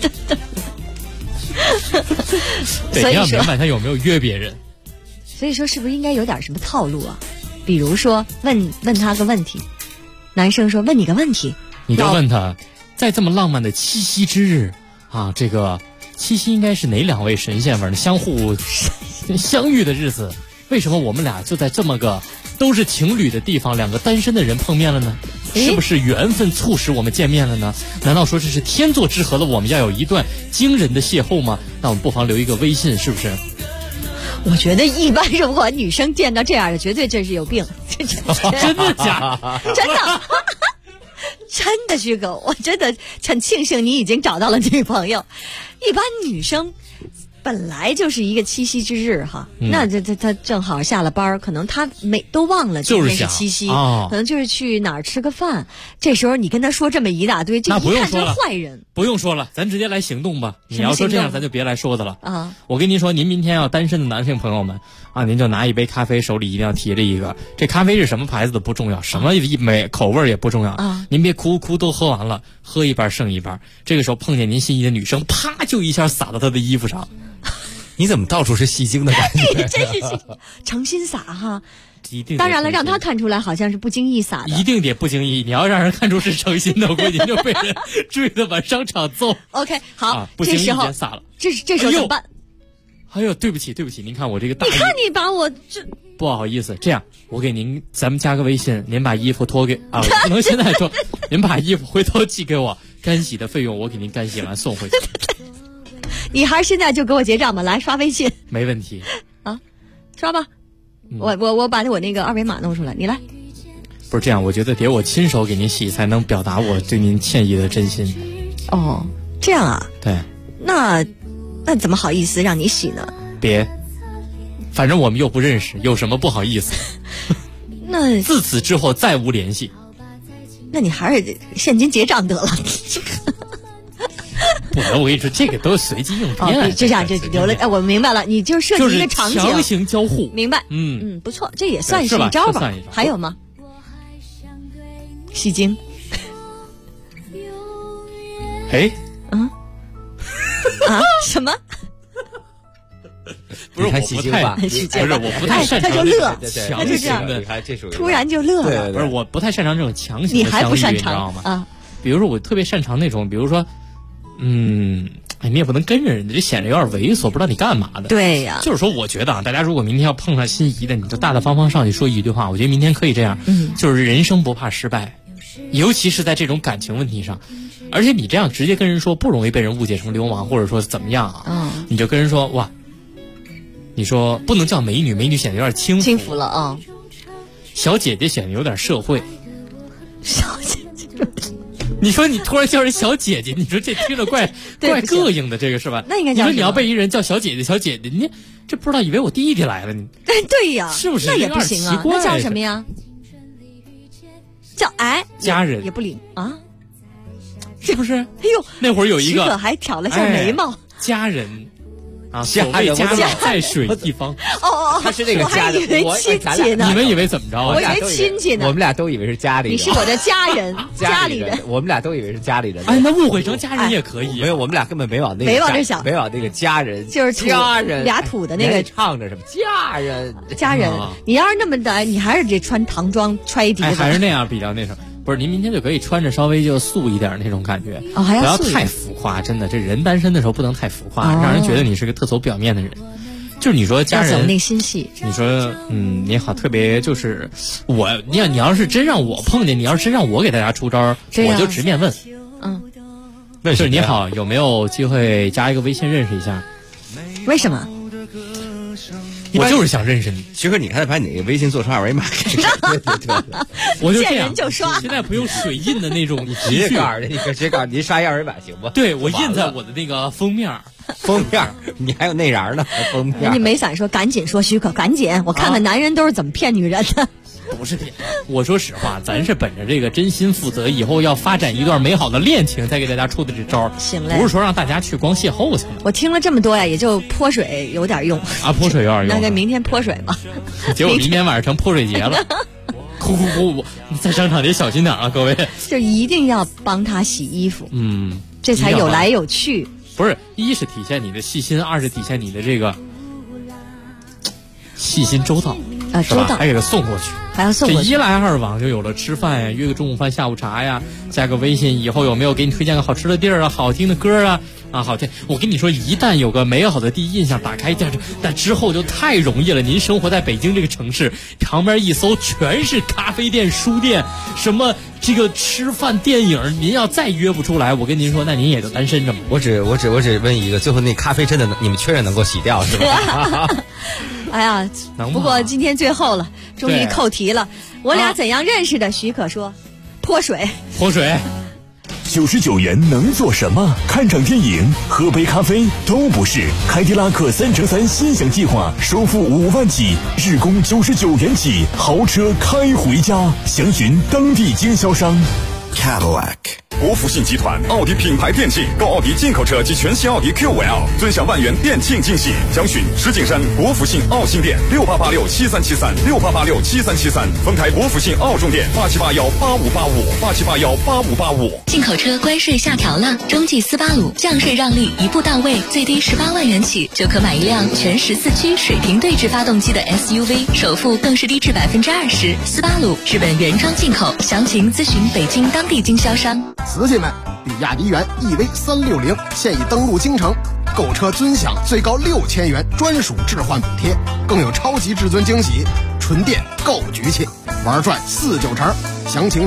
对，你要明白他有没有约别人。 所以说，是不是应该有点什么套路啊？比如说问他个问题，男生说问你个问题， 你就问他，在这么浪漫的七夕之日啊，这个七夕应该是哪2位神仙们相互相遇的日子？为什么我们俩就在这么个都是情侣的地方，两个单身的人碰面了呢？是不是缘分促使我们见面了呢？难道说这是天作之合了，我们要有一段惊人的邂逅吗？那我们不妨留一个微信，是不是？ 我觉得一般如果女生见到这样的，绝对这是有病。 真的假的？ 真的。真的，徐哥，我真的很庆幸你已经找到了女朋友。一般女生本来就是一个七夕之日哈，那他正好下了班，可能他都忘了今天是七夕，可能就是去哪儿吃个饭。这时候你跟他说这么一大堆，这一看就是坏人。 不用说了，咱直接来行动吧。你要说这样，咱就别来说的了啊！ 我跟您说，您明天要单身的男性朋友们啊，您就拿一杯咖啡，手里一定要提着一个。这咖啡是什么牌子的不重要，什么口味也不重要啊。您别哭都喝完了，喝一半剩一半。这个时候碰见您心仪的女生，啪就一下洒到她的衣服上。 你怎么到处是戏精的感觉？ 你真是诚心撒哈， 一定。 当然了，让他看出来好像是不经意撒的， 一定得不经意。你要让人看出是诚心的，我估计就被人追着往商场揍。 OK， 好， 不经意这时候撒了， 这时候怎么办？ 哎呦，对不起，您看我这个大衣， 你看你把我这不好意思，这样我给您，咱们加个微信，您把衣服脱给啊，不能现在说，您把衣服回头寄给我，干洗的费用我给您干洗完送回去。 你还是现在就给我结账吧，来刷微信。 没问题啊，刷吧。我把我那个二维码弄出来，你来。 不是这样，我觉得得我亲手给您洗，才能表达我对您歉意的真心。 哦，这样啊？ 对。 那怎么好意思让你洗呢？ 别，反正我们又不认识，有什么不好意思？ 那自此之后再无联系。 那你还是现金结账得了。 不能，我跟你说，这个都是随机应变。 就像这留了，我明白了，你就设计一个场景， 强行交互。 明白？不错，这也算是一招吧。还有吗？戏精。 哎， 什么？ 不是我不太，不是我不太擅长这种强行的， 突然就乐了。 不是我不太擅长这种强行的相遇，你知道吗？ 啊， 比如说我特别擅长那种，比如说。你也不能跟着人家，这显得有点猥琐，不知道你干嘛的。 对呀， 就是说，我觉得啊，大家如果明天要碰上心仪的，你就大大方方上去说一句话。我觉得明天可以这样，就是人生不怕失败，尤其是在这种感情问题上。而且你这样直接跟人说，不容易被人误解成流氓，或者说怎么样啊？你就跟人说哇，你说不能叫美女，美女显得有点轻浮了啊。 小姐姐显得有点社会。 小姐姐。 你说你突然叫人小姐姐，你说这听着怪膈应的，这个是吧？ 那应该叫你说你要被一人叫小姐姐，小姐姐，你这不知道以为我弟弟来了你？ 对呀， 是不是？ 那也不行啊，那叫什么呀？叫家人也不灵啊， 是不是？ 哎呦， 那会儿有一个还挑了下眉毛。 家人， 啊，所谓家老在水一方。 哦，他是那个家的， 我亲戚呢？ 你们以为怎么着啊？ 我以为亲戚呢。 我们俩都以为是家里人。 你是我的家人，家里人。 我们俩都以为是家里人。 哎，那误会成家人也可以。 没有，我们俩根本没往那想， 没往那个家人， 就是家人俩土的那个唱着什么家人。 你要是那么的，你还是得穿唐装，揣一底子。 还是那样比较那什么。不是，您明天就可以穿着稍微就素一点那种感觉， 还不要太浮夸。真的，这人单身的时候不能太浮夸，让人觉得你是个特走表面的人。就是你说家人要走内心戏， 你说你好，特别就是你要是真让我碰见，你要是真让我给大家出招，我就直面问，就是你好，有没有机会加一个微信认识一下？ 为什么？ 我就是想认识你。 其实你还得把你的微信做成二维码， 我就这样， 见人就刷。 现在不用水印的那种， 你直接告诉您刷一二维码行不？ 对，我印在我的那个封面， 你还有内瓤呢，封面。 人家没伞说赶紧说许可，赶紧，我看看男人都是怎么骗女人的。 不是骗，我说实话，咱是本着这个真心负责，以后要发展一段美好的恋情，才给大家出的这招。 行嘞， 不是说让大家去光邂逅去了。 我听了这么多呀，也就泼水有点用啊，泼水有点用。 那就明天泼水吧。 结果明天晚上成泼水节了。哭！在商场得小心点啊，各位。 就一定要帮他洗衣服，这才有来有去。 不是，一是体现你的细心，二是体现你的这个细心周到。 周到， 还给他送过去， 还要送过去。 这一来二往就有了吃饭呀，约个中午饭、下午茶呀，加个微信，以后有没有给你推荐个好吃的地儿啊、好听的歌啊？好听！我跟你说，一旦有个美好的第一印象，打开电视，但之后就太容易了。您生活在北京这个城市，旁边一搜全是咖啡店、书店，什么这个吃饭、电影，您要再约不出来，我跟您说，那您也就单身着嘛。 我只问一个，最后那咖啡真的你们确认能够洗掉是吧？ 哎呀，不过今天最后了，终于扣题了。我俩怎样认识的？许可说，泼水。 99元能做什么？看场电影、喝杯咖啡都不是。凯迪拉克3乘3心想计划，首付5万起，日供99元起，豪车开回家。详询当地经销商。 Cadillac。国福信集团奥迪品牌店庆，购奥迪进口车及全新奥迪 Q5L， 尊享万元店庆惊喜。详询石景山国福信奥新店68867368867373，丰台国福信奥中店8781858585。 进口车关税下调了，中际斯巴鲁降税让利一步到位，最低18万元起就可买一辆全14驱水平对置发动机的 SUV， 首付更是低至20%。斯巴鲁日本原装进口，详情咨询北京当地经销商。 瓷器们，比亚迪元 EV360现已登陆京城，购车尊享最高6000元专属置换补贴，更有超级至尊惊喜，纯电购局气，玩转49成，详情